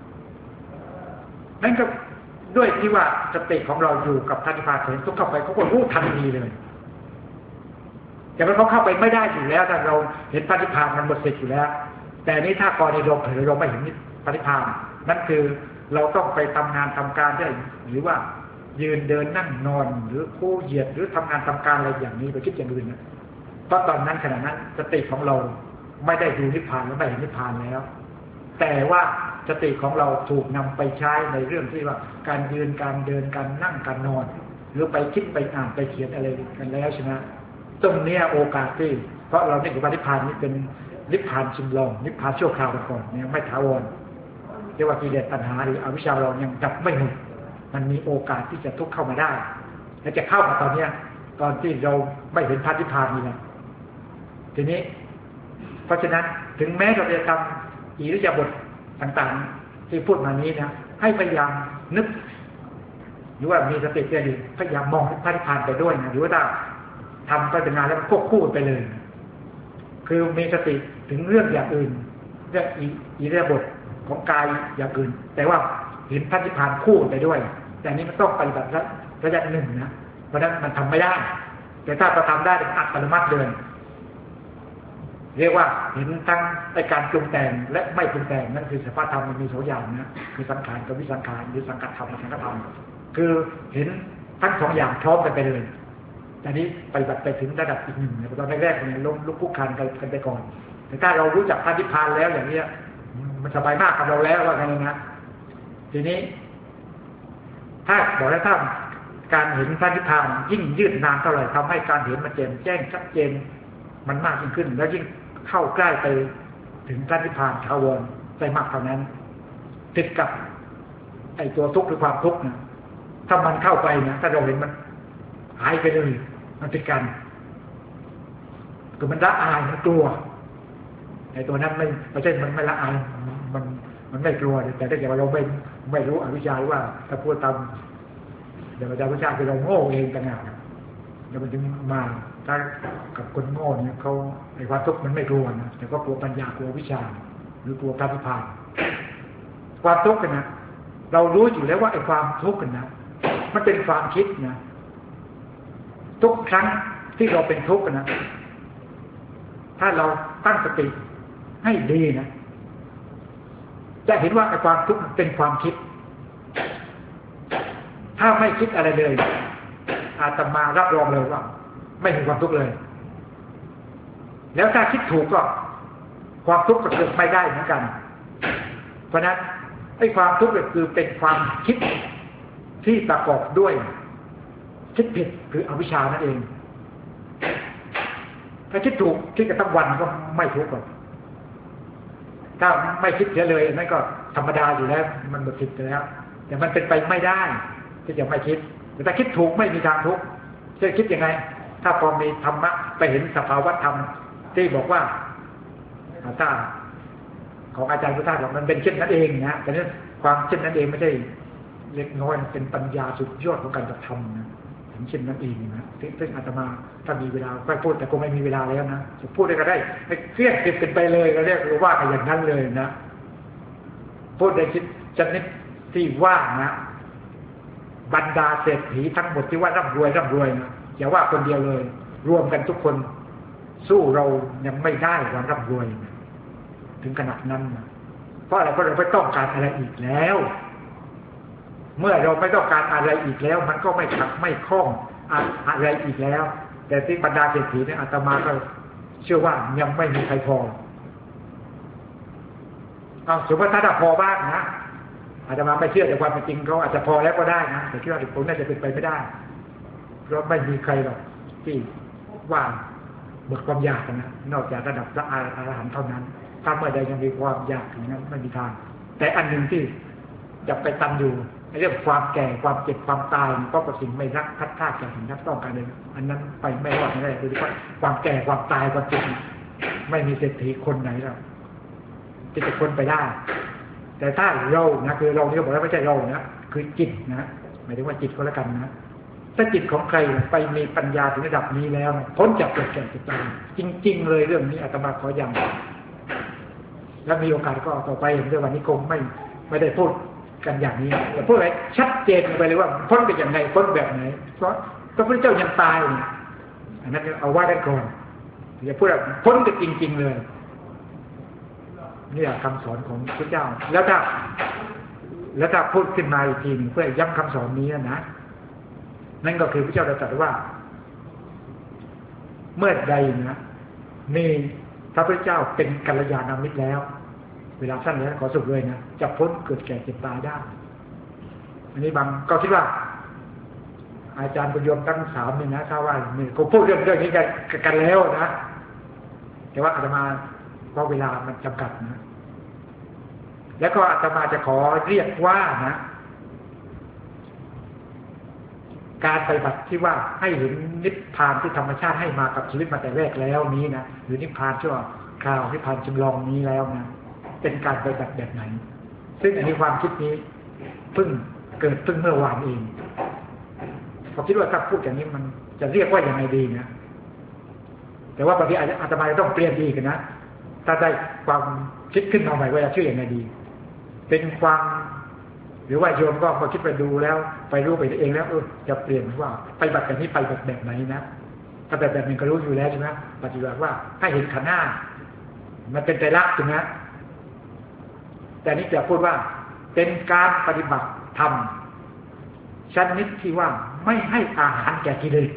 นั่นก็ด้วยที่ว่าสติของเราอยู่กับพระนิพพานเห็นทุกข์เข้าไปเขาก็รู้ทันทีเลยแต่มันเขาเข้าไปไม่ได้อยู่แล้วถ้าเราเห็นพระนิพพานมันหมดสิทธิ์อยู่แล้วแต่นี้ถ้ากรณีเราเผลอเราไม่เห็นพระนิพพานนั่นคือเราต้องไปทำงานทำการได้หรือว่ายืนเดินนั่งนอนหรือคู่เหยียดหรือทำงานทำการอะไรอย่างนี้ไปคิดอย่างอื่นนะเพราะตอนนั้นขณะนั้นสติของเราไม่ได้ดูนิพพานและไม่เห็นนิพพานแล้วแต่ว่าสติของเราถูกนำไปใช้ในเรื่องที่ว่าการยืนการเดินการนั่งการนอนหรือไปคิดไปอ่านไปเขียนอะไรกันแล้วใช่ไหมตรงนี้โอกาสที่เพราะเราเนี่ยว่านิพพานนี่เป็นนิพพานชิมลองนิพพานชั่วคราวก่อนเนี่ยไม่ถาวรเรียกว่ากิเลสตัณหาหรืออวิชชาเรายังดับไม่หมดมันมีโอกาสที่จะทุกข์เข้ามาได้และจะเข้ามาตอนเนี้ยตอนที่เราไม่เห็นพระนิพพานนี่แหละทีนี้เพราะฉะนั้นถึงแม้เราจะทำอิริยาบถต่างๆที่พูดมานี้นะให้พยายามนึกหรือว่ามีสติเจริญพยายามมองพระนิพพานไปด้วยนะหรือว่าถ้าทำไปเป็นงานแล้วมันควบคู่ไปเลยคือมีสติถึงเรื่องอย่างอื่นเรื่องอิริยาบถของกายอย่างอื่นแต่ว่าเห็นพระนิพพานคู่ไปด้วยแต่นี้มันต้องปฏิบัติระยะหนึ่งนะเพราะนั้นมันทำไม่ได้แต่ถ้าเราทำได้เป็นอัตโนมัติเลยเรียกว่าเห็นทั้งในการปรุงแต่งและไม่ปรุงแต่งนั่นคือสภาพธรรมมันมีสองอย่างนะคือสังขารกับวิสังขารหรือสังกัดธรรมกับสังกัดธรรมคือเห็นทั้งสองอย่างพร้อมกันไปเลยแต่นี้ปฏิบัติไปถึงระดับอีกหนึ่งในตอนแรกๆเนี่ยล้มลุกคุกคานกันไปก่อนแต่ถ้าเรารู้จักพระนิพพานแล้วอย่างนี้มันสบายมากกับเราแล้วว่าไงนะทีนี้ถ้าบอกแล้วถ้าการเห็นพระนิพพานยิ่งยืดนานเท่าไหร่ทำให้การเห็นมันแจ่มแจ้งชัดเจนมันมากยิ่งขึ้นแล้วยิ่งเข้าใกล้ไปถึงพระนิพพานถาวรได้มากเท่านั้นติดกับไอ้ตัวทุกข์หรือความทุกข์นะถ้ามันเข้าไปนะถ้าเราเห็นมันหายไปเลยมันติดกันคือมันละอายมันกลัวไอ้ตัวนั้นไม่ไม่ใช่มันไม่ละอายมันมันไม่กลัวแต่ถ้าเกิดเราไม่ไม่รู้อวิชชาว่าถ้าพูดตามเดี๋ยวอาจารย์วิชาคือเราโง่เองต่างหากเดี๋ยวมันจึงมาถ้ากับคนโง่เนี่ยเขาไอ้ความทุกข์มันไม่กลัวนะแต่ก็กลัวปัญญากลัววิชาหรือกลัวพระนิพพานความทุกข์กันนะเรารู้อยู่แล้วว่าไอ้ความทุกข์กันนะมันเป็นความคิดนะทุกครั้งที่เราเป็นทุกข์กันนะถ้าเราตั้งสติให้ดีนะจะเห็นว่าไอ้ความทุกข์เป็นความคิดถ้าไม่คิดอะไรเลยอาตมารับรองเลยว่าไม่มีความทุกข์เลยแล้วถ้าคิดถูกก็ความทุกข์ก็เกิดไม่ได้เหมือนกันเพราะนั้นไอ้ความทุกข์ก็คือเป็นความคิดที่ประกอบด้วยคิดผิดคืออวิชชานั่นเองถ้าคิดถูกคิดกันทั้งวันก็ไม่ทุกข์หรอกถ้าไม่คิดเสียเลยนั่นก็ธรรมดาอยู่แล้วมันหมดผิดแล้วแต่มันเป็นไปไม่ได้ที่จะไม่คิดแต่ถ้าคิดถูกไม่มีทางทุกข์จะคิดยังไงถ้าพอมีธรรมะไปเห็นสภาวะธรรมที่บอกว่าถ้าของอาจารย์พุทธะบอกมันเป็นเช่นนั้นเองนะแต่นี่ความเช่นนั้นเองไม่ใช่เล็กน้อยเป็นปัญญาสุดยอดของการกระทำนะถึงเช่นนั้นเองนะซึ่งอาตมาถ้ามีเวลาค่อยพูดแต่ก็ไม่มีเวลาแล้วนะจะพูดได้ก็ได้ไม่เครียดติดกันไปเลยก็เรียกว่ากันอย่างนั้นเลยนะพูดได้คิดชนิดที่ว่านะบรรดาเศรษฐีทั้งหมดที่ว่าร่ำรวยร่ำรวยนะอย่าว่าคนเดียวเลยรวมกันทุกคนสู้เรายังไม่ได้ความร่ำรวยนะถึงขนาดนั้นนะเพราะอะไรเพราะเราไม่ต้องการอะไรอีกแล้วเมื่อเราไม่ต้องการอะไรอีกแล้วมันก็ไม่ขัดไม่คล้องอะไรอีกแล้วแต่ที่บรรดาเศรษฐีเนี่ยอาตมาก็เชื่อว่ายังไม่มีใครพอเอาสมมติถ้าพอบ้างนะอาตมาไม่เชื่อแต่ความเป็นจริงเขาอาจจะพอแล้วก็ได้นะแต่คิดว่าผลน่าจะเป็นไปไม่ได้เพราะไม่มีใครหรอกที่ว่าหมดความอยากนะนอกจากระดับพระอรหันต์เท่านั้นถ้าเมื่อใดยังมีความอยากอย่างนั้นไม่มีทางแต่อันหนึ่งที่จะไปตันอยู่เรื่องความแก่ความเจ็บความตายก็เป็นสิ่งไม่รักพัดพลาดจากสิ่งที่ต้องการเลยอันนั้นไปไม่รอดไม่ได้โดยเฉพาะความแก่ความตายความเจ็บไม่มีเศรษฐีคนไหนหรอกที่จะพ้นไปได้แต่ถ้าเรานะคือเราเนี่ยบอกว่าไม่ใช่เรานะคือจิตนะหมายถึงว่าจิตก็แล้วกันนะถ้าจิตของใครไปมีปัญญาถึงระดับนี้แล้วพ้นจากเกิดแก่เจ็บตายจริงๆเลยเรื่องนี้อาตมาขอย้ำแล้วมีโอกาสก็ต่อไปเรื่องวันนี้คงไม่ไม่ได้พูดกันอย่างนี้แต่พูดอะไรชัดเจนไปเลยว่าพ้นเป็นอย่างไรพ้นแบบไหนเพราะพระพุทธเจ้ายังตายอันนั้นเอาไว้ได้ก่อนอย่าพูดแบบพ้นกันจริงๆเลยนี่แหละคำสอนของพระเจ้าแล้วถ้าแล้วถ้าพูดขึ้นมาอีกทีหนึ่งเพื่อย้ำคำสอนนี้นะนั่นก็คือพระเจ้าได้ตรัสว่าเมื่อใดนะมีพระพุทธเจ้าเป็นกัลยาณมิตรแล้วเวลาสั้นแล้วขอสุดเลยนะจะพ้นเกิดแก่เจ็บตายได้อันนี้บางก็คิดว่าอาจารย์ประยมทั้งสามนี่นะถ้าว่านี่เขาพูดเรื่องเรื่องนี้กันกันแล้วนะแต่ว่าอาตมาเพราะเวลามันจำกัดนะแล้วก็อาตมาจะขอเรียกว่านะการปฏิบัติที่ว่าให้เห็นนิพพานที่ธรรมชาติให้มากับชีวิตมาแต่แรกแล้วนี้นะหรือนิพพานชั่วคราวนิพพานจำลองนี้แล้วนะเป็นการปฏิบัติแบบไหนซึ่งอันนี้ความคิดนี้เพิ่งเกิดเพิ่งเมื่อวานเองผมคิดว่าถ้าพูดอย่างนี้มันจะเรียกว่าอย่างไรดีนะแต่ว่าบางทีอาตมาต้องเปลี่ยนดีกันนะถ้าได้ความคิดขึ้นมาใหม่ว่าจะชื่ออย่างไรดีเป็นความหรือว่าโยมก็พอคิดไปดูแล้วไปรู้ไปเองแล้วเออจะเปลี่ยนว่าไปแบบแบบนี้ไปแบบแบบไหนนะถ้าแบบแบบนึงก็รู้อยู่แล้วใช่ไหมปฏิบัติว่าให้เห็นขันธ์ห้ามันเป็นไตรลักษณ์ใช่ไหมแต่นี้จะพูดว่าเป็นการปฏิบัติธรรมชนิดที่ว่าไม่ให้อาหารแก่กิเลส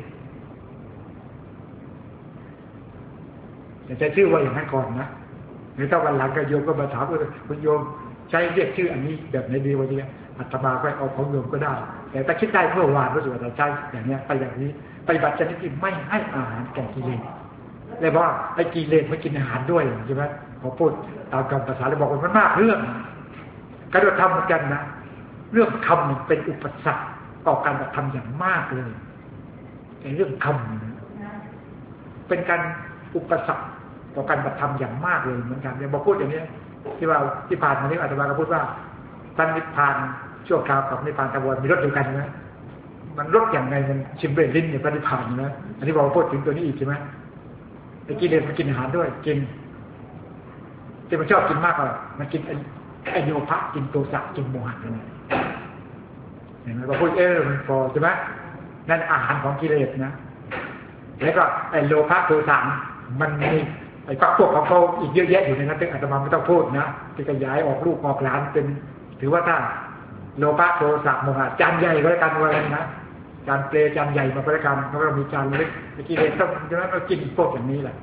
จะชื่อว่าอย่างนั้นก่อนนะหรือถ้าวันหลังก็โยมก็มาถามว่าคุณโยมใช้เรียกชื่ออันนี้แบบไหนดีวะเนี่ยอาตมาก็เอาของโยมก็ได้แต่ถ้าคิดได้เมื่อวานรู้สึกว่าเราใช้อย่างนี้ไปอย่างนี้ปฏิบัติชนิดที่ไม่ให้อาหารแก่กิเลสเลยว่าไอ้กิเลสมันกินอาหารด้วยใช่ไหมพอพูดตามคำภาษาเลยบอกว่ามันมากเรื่องการกระทำเหมือนกันนะเรื่องคำเป็นอุปสรรคต่อการกระทำอย่างมากเลยในเรื่องคำเป็นการอุปสรรคต่อการกระทำอย่างมากเลยเหมือนกันเนี่ยบอกพูดอย่างนี้ที่ว่าที่ผ่านมานี้อาจารย์ก็พูดว่าท่านนิพพานชั่วคราวกับนิพพานถาวรมีรสเดียวกันนะมันรสอย่างไรมันชิมเบรลิ้นเนี่ยพระนิพพานนะอันนี้บอกพูดถึงตัวนี้อีกใช่ไหมไอ้กิเลสมันกินอาหารด้วยกินที่มันชอบกินมากอ่ะมันกินไอโยภะกินโทสะกินโมหะนั่นเห็นไหมพอพูดเออมันพอใช่ไหมนั่นอาหารของกิเลสนะแล้วก็ไอโลภะโทสะมันมีไอ้พวกของเขาอีกเยอะแยะอยู่ในนั้นซึ่งอาตมาไม่ต้องพูดนะที่ขยายออกลูกออกหลานเป็นถือว่าถ้าโลภะโทสะโมหะจานใหญ่ก็แล้วกันว่าอะไรนะจานเปลจานใหญ่มาก็แล้วกันเพราะเรามีจานเล็กไอ้กิเลสต้องใช่ไหมเรากินพวกอย่างนี้แหละ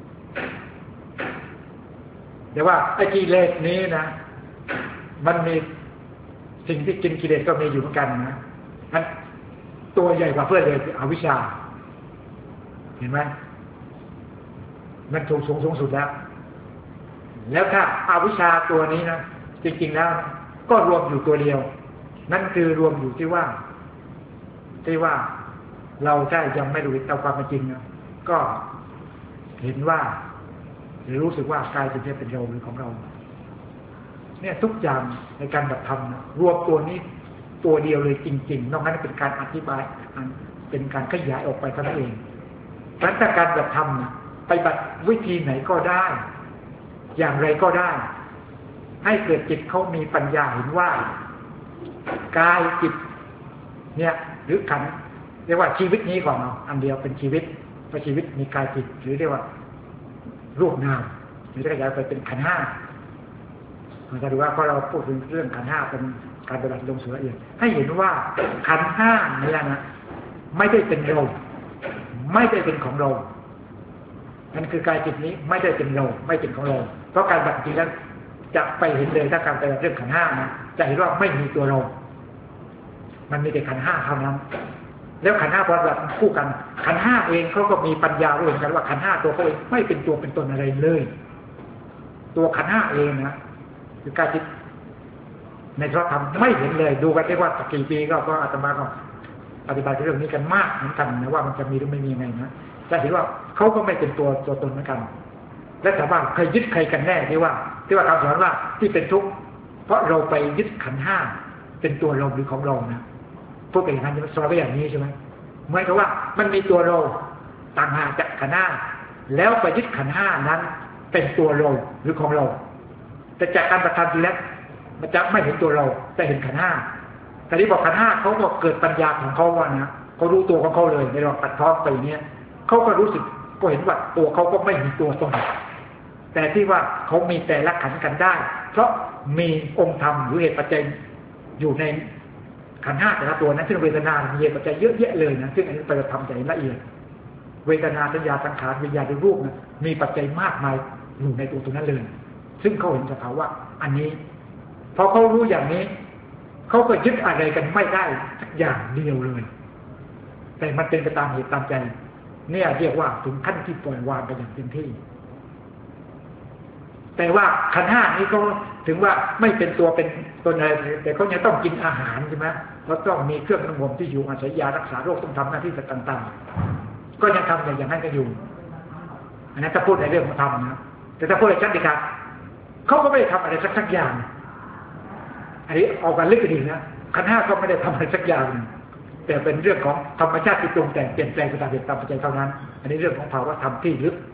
แต่ว่าไอ้กิเลสนี้นะมันมีสิ่งที่กินกิเลสก็มีอยู่เหมือนกันนะมันตัวใหญ่กว่าเพื่อนเลยอวิชชาเห็นไหมมันสูงสูงสูงสุดแล้วแล้วถ้าอาวิชชาตัวนี้นะจริงๆแล้วก็รวมอยู่ตัวเดียวนั่นคือรวมอยู่ที่ว่าที่ว่าเราใช่ยังไม่รู้ตามความเป็นจริงนะก็เห็นว่าหรือรู้สึกว่ากายจิตเป็นเราหรือของเราเนี่ยทุกอย่างในการปฏิบัตินะรวมตัวนี้ตัวเดียวเลยจริงๆนอกนั้นเป็นการอธิบายเป็นการขยายออกไปเท่านั้นเองเพราะฉะนั้นการปฏิบัติธรรมนะไปปฏิบัติวิธีไหนก็ได้อย่างไรก็ได้ให้เกิดจิตเขามีปัญญาเห็นว่ากายจิตเนี่ยหรือขันธ์เรียกว่าชีวิตนี้ก่อนเนาะอันเดียวเป็นชีวิตเพราะชีวิตมีกายจิตหรือเรียกว่ารูปนามหรือขยายไปเป็นขันธ์ห้าเราจะดูว่าพอเราพูดถึงเรื่องขันธ์ห้าเป็นการปฏิบัติลงสู่ละเอียดให้เห็นว่าขันธ์ห้าเนี่ยนะไม่ได้เป็นเราไม่ได้เป็นของเรานั่นคือกายจิตนี้ไม่ได้เป็นเราไม่เป็นของเราเพราะการปฏิบัติจริงแล้วจะไปเห็นเลยถ้าการปฏิบัติเรื่องขันธ์ห้านะจะเห็นว่าไม่มีตัวเรามันมีแต่ขันธ์ห้าเท่านั้นแล้วขันธ์ห้าพอปฏิบัติคู่กันขันธ์ห้าเองเขาก็มีปัญญารู้เหมือนกันว่าขันธ์ห้าตัวเขาเองไม่เป็นตัวเป็นตนอะไรเลยตัวขันธ์ห้าเองนะคือกายจิตในพระธรรมไม่เห็นเลยดูกันได้ว่ากี่ปีก็ก็อาตมาก็ปฏิบัติเรื่องนี้กันมากเหมือนกันนะว่ามันจะมีหรือไม่มีไงนะจะเห็นว่าเขาก็ไม่เป็นตัวตัวตนเหมือนกันและถามว่าใครยึดใครกันแน่ที่ว่าที่ว่าคำสอนว่าที่เป็นทุกข์เพราะเราไปยึดขันธ์ห้าเป็นตัวเราหรือของเรานะพูดเป็นอย่างนั้นสอนไปอย่างนี้ใช่ไหมเหมือนกับว่ามันมีตัวเราต่างหากจากขันธ์ห้าแล้วไปยึดขันธ์ห้านั้นเป็นตัวเราหรือของเราแต่จากการปฏิบัติจริงแล้วมันจะไม่เห็นตัวเราแต่เห็นขันธ์ห้าแต่ที่บอกขันธ์ห้าเขาก็เกิดปัญญาของเขาว่านะเขารู้ตัวของเขาเลยในระหว่างตัดท้องไปเนี้ยเขาก็รู้สึกก็เห็นว่าตัวเขาก็ไม่มีตัวตนแต่ที่ว่าเขามีแต่ละขันธ์กันได้เพราะมีองค์ธรรมหรือเหตุปัจจัยอยู่ในขันธ์ห้าแต่ละตัวนั้นซึ่งเวทนามีเหตุปัจจัยเยอะแยะเลยนะซึ่งอันนี้ไปทำใจละเอียดเวทนาสัญญาสังขารวิญญาณรูปนะมีปัจจัยมากมายอยู่ในตัวตรงนั้นเลยซึ่งเขาเห็นจากเขาว่าอันนี้พอเขารู้อย่างนี้เขาก็ยึดอะไรกันไม่ได้สักอย่างเดียวเลยแต่มันเป็นไปตามเหตุตามใจเนี่ยเรียกว่าถึงขั้นที่ปล่อยวางไปอย่างเต็มที่แต่ว่าขันธ์ห้านี้ก็ถึงว่าไม่เป็นตัวเป็นตนอะไรแต่เขายังต้องกินอาหารใช่ไหมเขาต้องมีเครื่องนุ่งห่มที่อยู่อาศัยยารักษาโรคต้องทำหน้าที่ต่างๆก็ยังทำอย่างนั้นก็อยู่อันนั้นถ้าพูดในเรื่องของธรรมนะแต่ถ้าพูดในชั้นฎีกาเขาก็ไม่ได้ทำอะไรสักสักอย่างอันนี้ออกกันลึกดีนะขันธ์ห้าก็ไม่ได้ทำอะไรสักอย่างแต่เป็นเรื่องของธรรมชาติที่ปรุงแต่งเปลี่ยนแปลงไปตามเหตุตามปัจจัยเท่านั้นอันนี้เรื่องของภาวะธรรมที่ลึก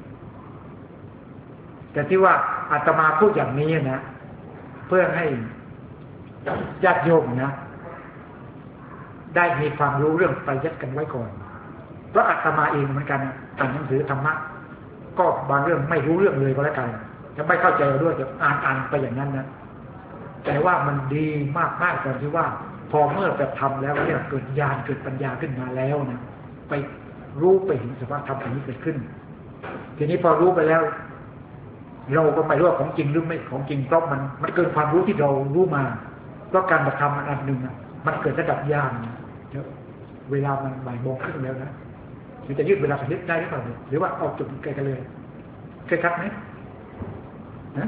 แต่ที่ว่าอาตมาพูดอย่างนี้นะเพื่อให้ญาติโยมนะได้มีความรู้เรื่องปริยัติกันไว้ก่อนเพราะอาตมาเองเหมือนกันอ่านหนังสือธรรมะก็บางเรื่องไม่รู้เรื่องเลยก็แล้วกันจะไม่เข้าใจด้วยจะอ่านอ่านไปอย่างนั้นนะแต่ว่ามันดีมากมากตอนที่ว่าพอเมื่อแบบทำแล้วเนี่ยเกิดญาณเกิดปัญญาขึ้นมาแล้วนะไปรู้ไปเห็นสภาพธรรมอันนี้เกิดขึ้นทีนี้พอรู้ไปแล้วเราก็ไม่รู้ว่าของจริงหรือไม่ของจริงเพราะมันมันเกินความรู้ที่เรารู้มาเพราะการปฏิบัติมันอันหนึ่งมันเกิดระดับญาณเดี๋ยวเวลามันบ่ายโมงครึ่งแล้วนะมันจะยืดเวลาสักนิดได้หรือเปล่าหรือว่าเอาจุดไกลกันเลยเคยคัดไหมนะ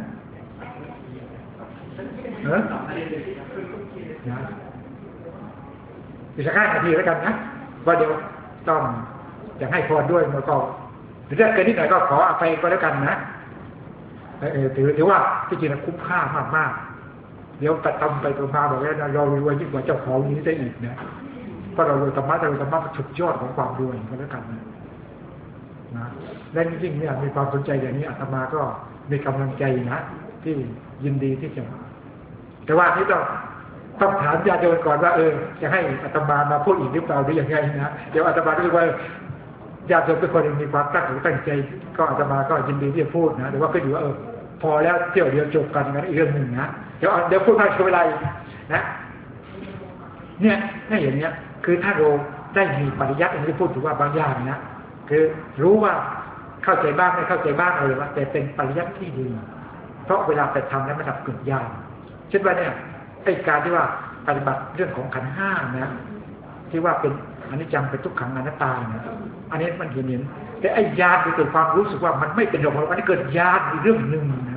เออนะอีกสักห้านาทีแล้วกันนะว่าเดี๋ยวต้องจะให้พรด้วยมันก็หรือถ้าเกินนิดหน่อยก็ขออภัยก็แล้วกันนะเออถือถือว่าที่จริงคุ้มค่ามากมากเดี๋ยวตัดตำไปตัวมาบอกว่าเรารวยยิ่งกว่าเจ้าของนี้ได้อีกนะเพราะเรารวยธรรมะเรารวยธรรมะมันสุดยอดของความรวยก็แล้วกันนะนะและจริงๆเนี่ยมีความสนใจอย่างนี้อาตมาก็มีกำลังใจนะที่ยินดีที่จะแต่ว่านี่ต้องต้องถามญาติโยมก่อนว่าเออจะให้อาตมามาพูดอีกหรือเปล่าหรือยังไงนะเดี๋ยวอาตมาก็ว่าญาติโยมทุกคนมีความตั้งอกตั้งใจก็อาตมาก็ยินดีที่จะพูดนะแต่ว่าก็อยู่ว่าเออพอแล้วเที่ยวเดียวจบกันกันอีกเรื่องหนึ่งนะเดี๋ยวเดี๋ยวพูดมาช่วยเวลานะเนี่ยถ้าอย่างเนี้ยคือถ้าเราได้มีปริยัติอันนี้พูดถึงว่าบางอย่างนะคือรู้ว่าเข้าใจบ้างไม่เข้าใจบ้างอะไรว่าแต่เป็นปริยัติที่ดีเพราะเวลาไปทำแล้วมันดับเกิดญาณเช่นว่าเนี่ยไอ้การที่ว่าปฏิบัติเรื่องของขันธ์ห้านะที่ว่าเป็นอนิจจังเป็นทุกขังอนัตตาเนี่ยอันนี้มันเห็นเห็นแต่ไอ้ญาณเกิดความรู้สึกว่ามันไม่เป็นเราอันนี้เกิดญาณอีกเรื่องหนึ่งนะ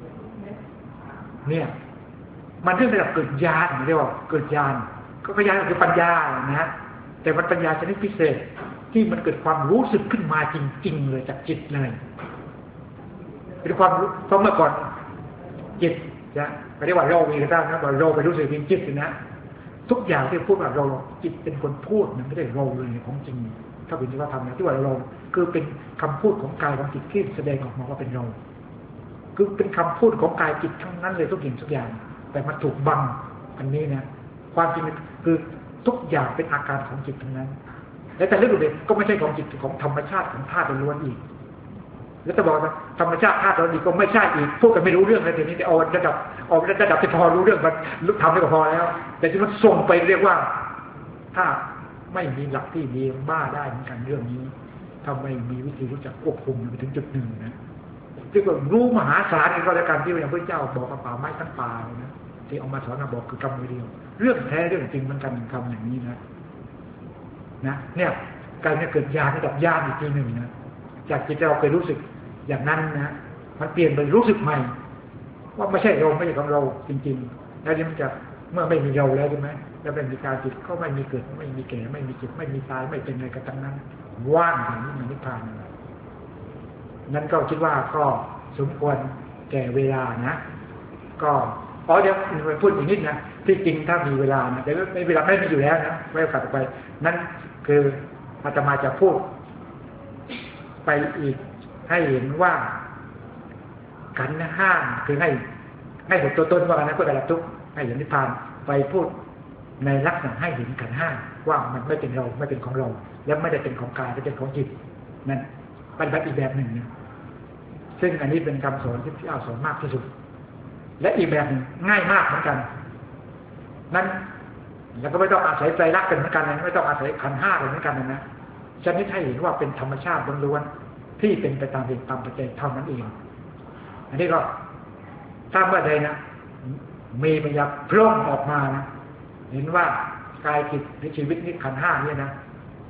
เนี่ยมันเรื่องระดับเกิดญาณเรียกว่าเกิดญาณก็ญาณคือปัญญานะแต่มันปัญญาชนิดพิเศษที่มันเกิดความรู้สึกขึ้นมาจริงๆเลยจากจิตเลยเป็นความรู้เพราะเมื่อก่อนจิตนะเรียกว่าเรามีกระด้างนะว่าเราไปรู้สึกจริงจิตนะทุกอย่างที่พูดว่าเราจิตเป็นคนพูดนะไม่ได้เราเลยของจริงถ้าเป็นที่ว่าทำนะที่ว่าเราคือเป็นคำพูดของกายของจิตที่แสดงออกมาว่าเป็นเราคือเป็นคำพูดของกายจิตทั้งนั้นเลยทุกอย่างทุกอย่างแต่มันถูกบังอันนี้นะความจริงคือทุกอย่างเป็นอาการของจิตทั้งนั้นและแต่เรื่องอื่นก็ไม่ใช่ของจิตของธรรมชาติของธาตุล้วนอีกแล้วจะบอกว่าธรรมชาติธาตุล้วนอีกก็ไม่ใช่อีกพูดกันไม่รู้เรื่องเลยทีนี้แต่เอาระดับเอาระดับที่พอรู้เรื่องมันทำได้ก็พอแล้วแต่ที่มันส่งไปเรียกว่าถ้าไม่มีหลักที่ดีบ้าได้เหมือนกันเรื่องนี้ถ้าไม่มีวิธีรู้จักควบคุมไปถึงจุดหนึ่งนะที่ก็รู้มหาศาลก็แล้วกันที่อย่างพระเจ้าบอกกับป่าไม้ทั้งป่าเลยนะที่เอามาสอนมาบอกคือกรรมเดียวเรื่องแท้เรื่องจริงมันกันคำอย่างนี้นะนะเนี่ยการจะเกิดญาณระดับญาณอีกทีหนึ่งนะจากจิตเราเคยรู้สึกอย่างนั้นนะมันเปลี่ยนไปรู้สึกใหม่ว่าไม่ใช่เราไม่ใช่ของเราจริงๆแล้วนี่มันจะเมื่อไม่มีเราแล้วใช่ไหมแล้วเป็นมีการจิตก็ไม่มีเกิดไม่มีแก่ไม่มีเจ็บไม่มีตายไม่เป็นอะไรกันทั้งนั้นว่างอย่างนี้มันนิพพานนั้นก็คิดว่าก็สมควรแก่เวลานะก็อ๋อเดี๋ยวพูดอีกนิดนะที่จริงถ้ามีเวลานะแต่ไม่เวลาไม่มีอยู่แล้วนะไว้ฝากไปนั่นคืออาตมาจะพูดไปอีกให้เห็นว่าขันธ์ห้าคือให้ให้เห็นตัวตนว่ากันนะเพื่อการทุกข์ให้เห็นนิพพานไปพูดในลักษณะให้เห็นขันธ์ห้าว่ามันไม่เป็นเราไม่เป็นของเราและไม่ได้เป็นของกายไม่เป็นของจิตนั่นปฏิบัติอีกแบบหนึ่งนะซึ่งอันนี้เป็นคำสอนที่พระเจ้าสอนมากที่สุดและอีกแบบหนึ่งง่ายมากเหมือนกันนั้นแล้วก็ไม่ต้องอาศัยใจรักกันเหมือนกันนะไม่ต้องอาศัยขันธ์ห้าเหมือนกันนะชนิดให้เห็นว่าเป็นธรรมชาติล้วนๆที่เป็นไปตามเหตุตามปัจจัยเท่านั้นเองอันนี้ก็ถ้าเมื่อใดนะมีปัญญาพร่องออกมานะเห็นว่ากายจิตหรือชีวิตนี้ขันธ์ห้าเนี่ยนะ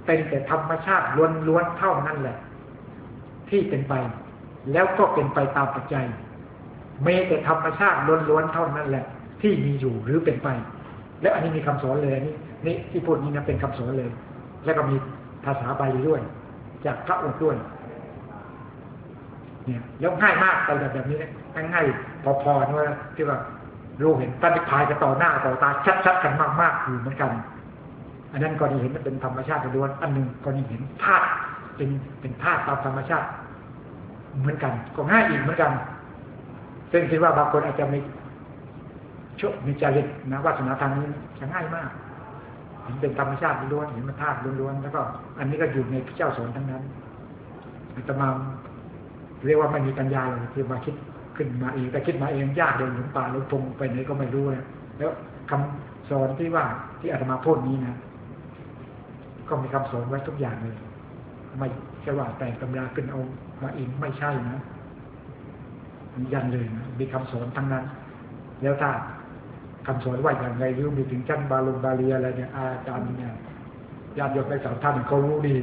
เป็นแต่ธรรมชาติล้วนๆเท่านั้นแหละที่เป็นไปแล้วก็เป็นไปตามปัจจัยมีแต่ธรรมชาติล้วนๆเท่านั้นแหละที่มีอยู่หรือเป็นไปแล้วอันนี้มีคำสอนเลยนี่นี่ที่พูดนี้นะเป็นคำสอนเลยแล้วก็มีภาษาบาลีด้วยจากพระองค์ด้วยเนี่ยแล้วง่ายมากไปแบบนี้นะง่ายพอๆนะว่าที่ว่ารู้เห็นปฏิภาณกันต่อหน้าต่อตาชัดๆกันมากๆอยู่เหมือนกันอันนั้นก็ดีเห็นมันเป็นธรรมชาติล้วนอันหนึ่งก็ดีเห็นธาตุเป็นเป็นธาตุตามธรรมชาติเหมือนกันก็ง่ายอีกเหมือนกันซึ่งคิดว่าบางคนอาจจะมีชั่วมีจริตนะวาสนาทางนี้จะง่ายมากเห็นเป็นธรรมชาติล้วนเห็นมันธาตุล้วนแล้วก็อันนี้ก็อยู่ในพระเจ้าสอนทั้งนั้นอาตมาเรียกว่าไม่มีปัญญาเลยคือมาคิดขึ้นมาเองแต่คิดมาเองยากเดินหลงป่าหลงพงไปไหนก็ไม่รู้นะแล้วคำสอนที่ว่าที่อาตมาพูดนี้นะก็มีคำสอนไว้ทุกอย่างเลยไม่ใช่ว่าแต่งตำราขึ้นเอามาเองไม่ใช่นะยันเลยนะมีคำสอนทั้งนั้นแล้วถ้าคำสอนว่าอย่างไรรู้มีถึงชั้นบาลงบาลีอะไรเนี่ยอาจารย์เนี่ยญาติโยมในสามท่านเขารู้ดี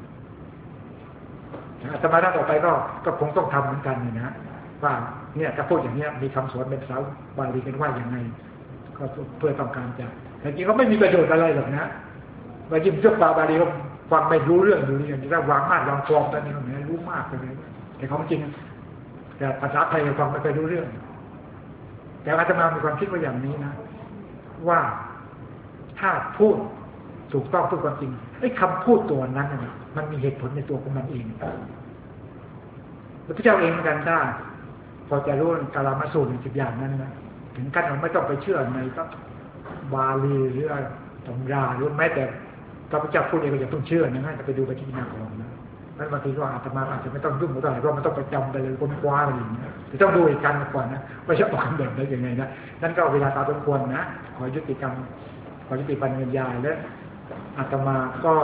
อาตมาท่านต่อไปก็ก็คงต้องทำเหมือนกันนี่นะว่าเนี่ยถ้าพูดอย่างเนี้ยมีคำสอนเป็นภาษาบาลีกันว่าอย่างไรก็เพื่อต้องการจะแต่จริงก็ไม่มีประโยชน์อะไรหรอกนะว่ายิ่งเรื่องบาลีก็ฟังไม่รู้เรื่องอยู่นี่อย่างนี้ถ้าวางมาดวางฟอร์มตอนนี้มันรู้มากเลยแต่ของจริงแต่ภาษาไทยฟังไม่เคยรู้เรื่องแต่อาตมามีความคิดว่าอย่างนี้นะว่าถ้าพูดถูกต้องพูดความจริงไอ้คำพูดตัวนั้นน่ะมันมีเหตุผลในตัวของมันเองพระเจ้าเองเหมือนกันได้พอจะรู้กาลามาสูตรสิบอย่างนั้นนะถึงขั้นเราไม่ต้องไปเชื่อในพระบาลีหรือตำราหรือแม้แต่พระพุทธเจ้าพูดเองก็อย่าต้องเชื่อนะให้ไปดูไปที่หน้าของนะนั้นบางทีก็อาตมาอาจจะไม่ต้องยุ่งกับอะไรเพราะมันต้องไปจำไปเลยค้นคว้าอะไรอย่างเงี้ยจะต้องดูอีกกันก่อนนะว่าจะออกคำแบบได้ยังไงนะนั่นก็เวลาตามสมควรนะขอยุติกรรมขอยุติปัญญาและอาตมาก็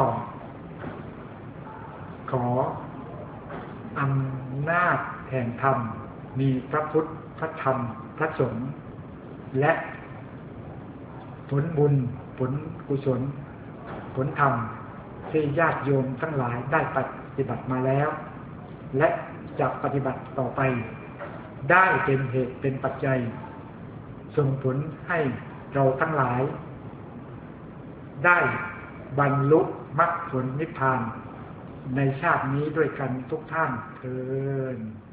ขออำนาจแห่งธรรมมีพระพุทธพระธรรมพระสงฆ์และผลบุญผลกุศลผลธรรมที่ญาติโยมทั้งหลายได้ปฏิบัติมาแล้วและจะปฏิบัติต่อไปได้เป็นเหตุเป็นปัจจัยส่งผลให้เราทั้งหลายได้บรรลุมรรคผลนิพพานในชาตินี้ด้วยกันทุกท่านเทอญ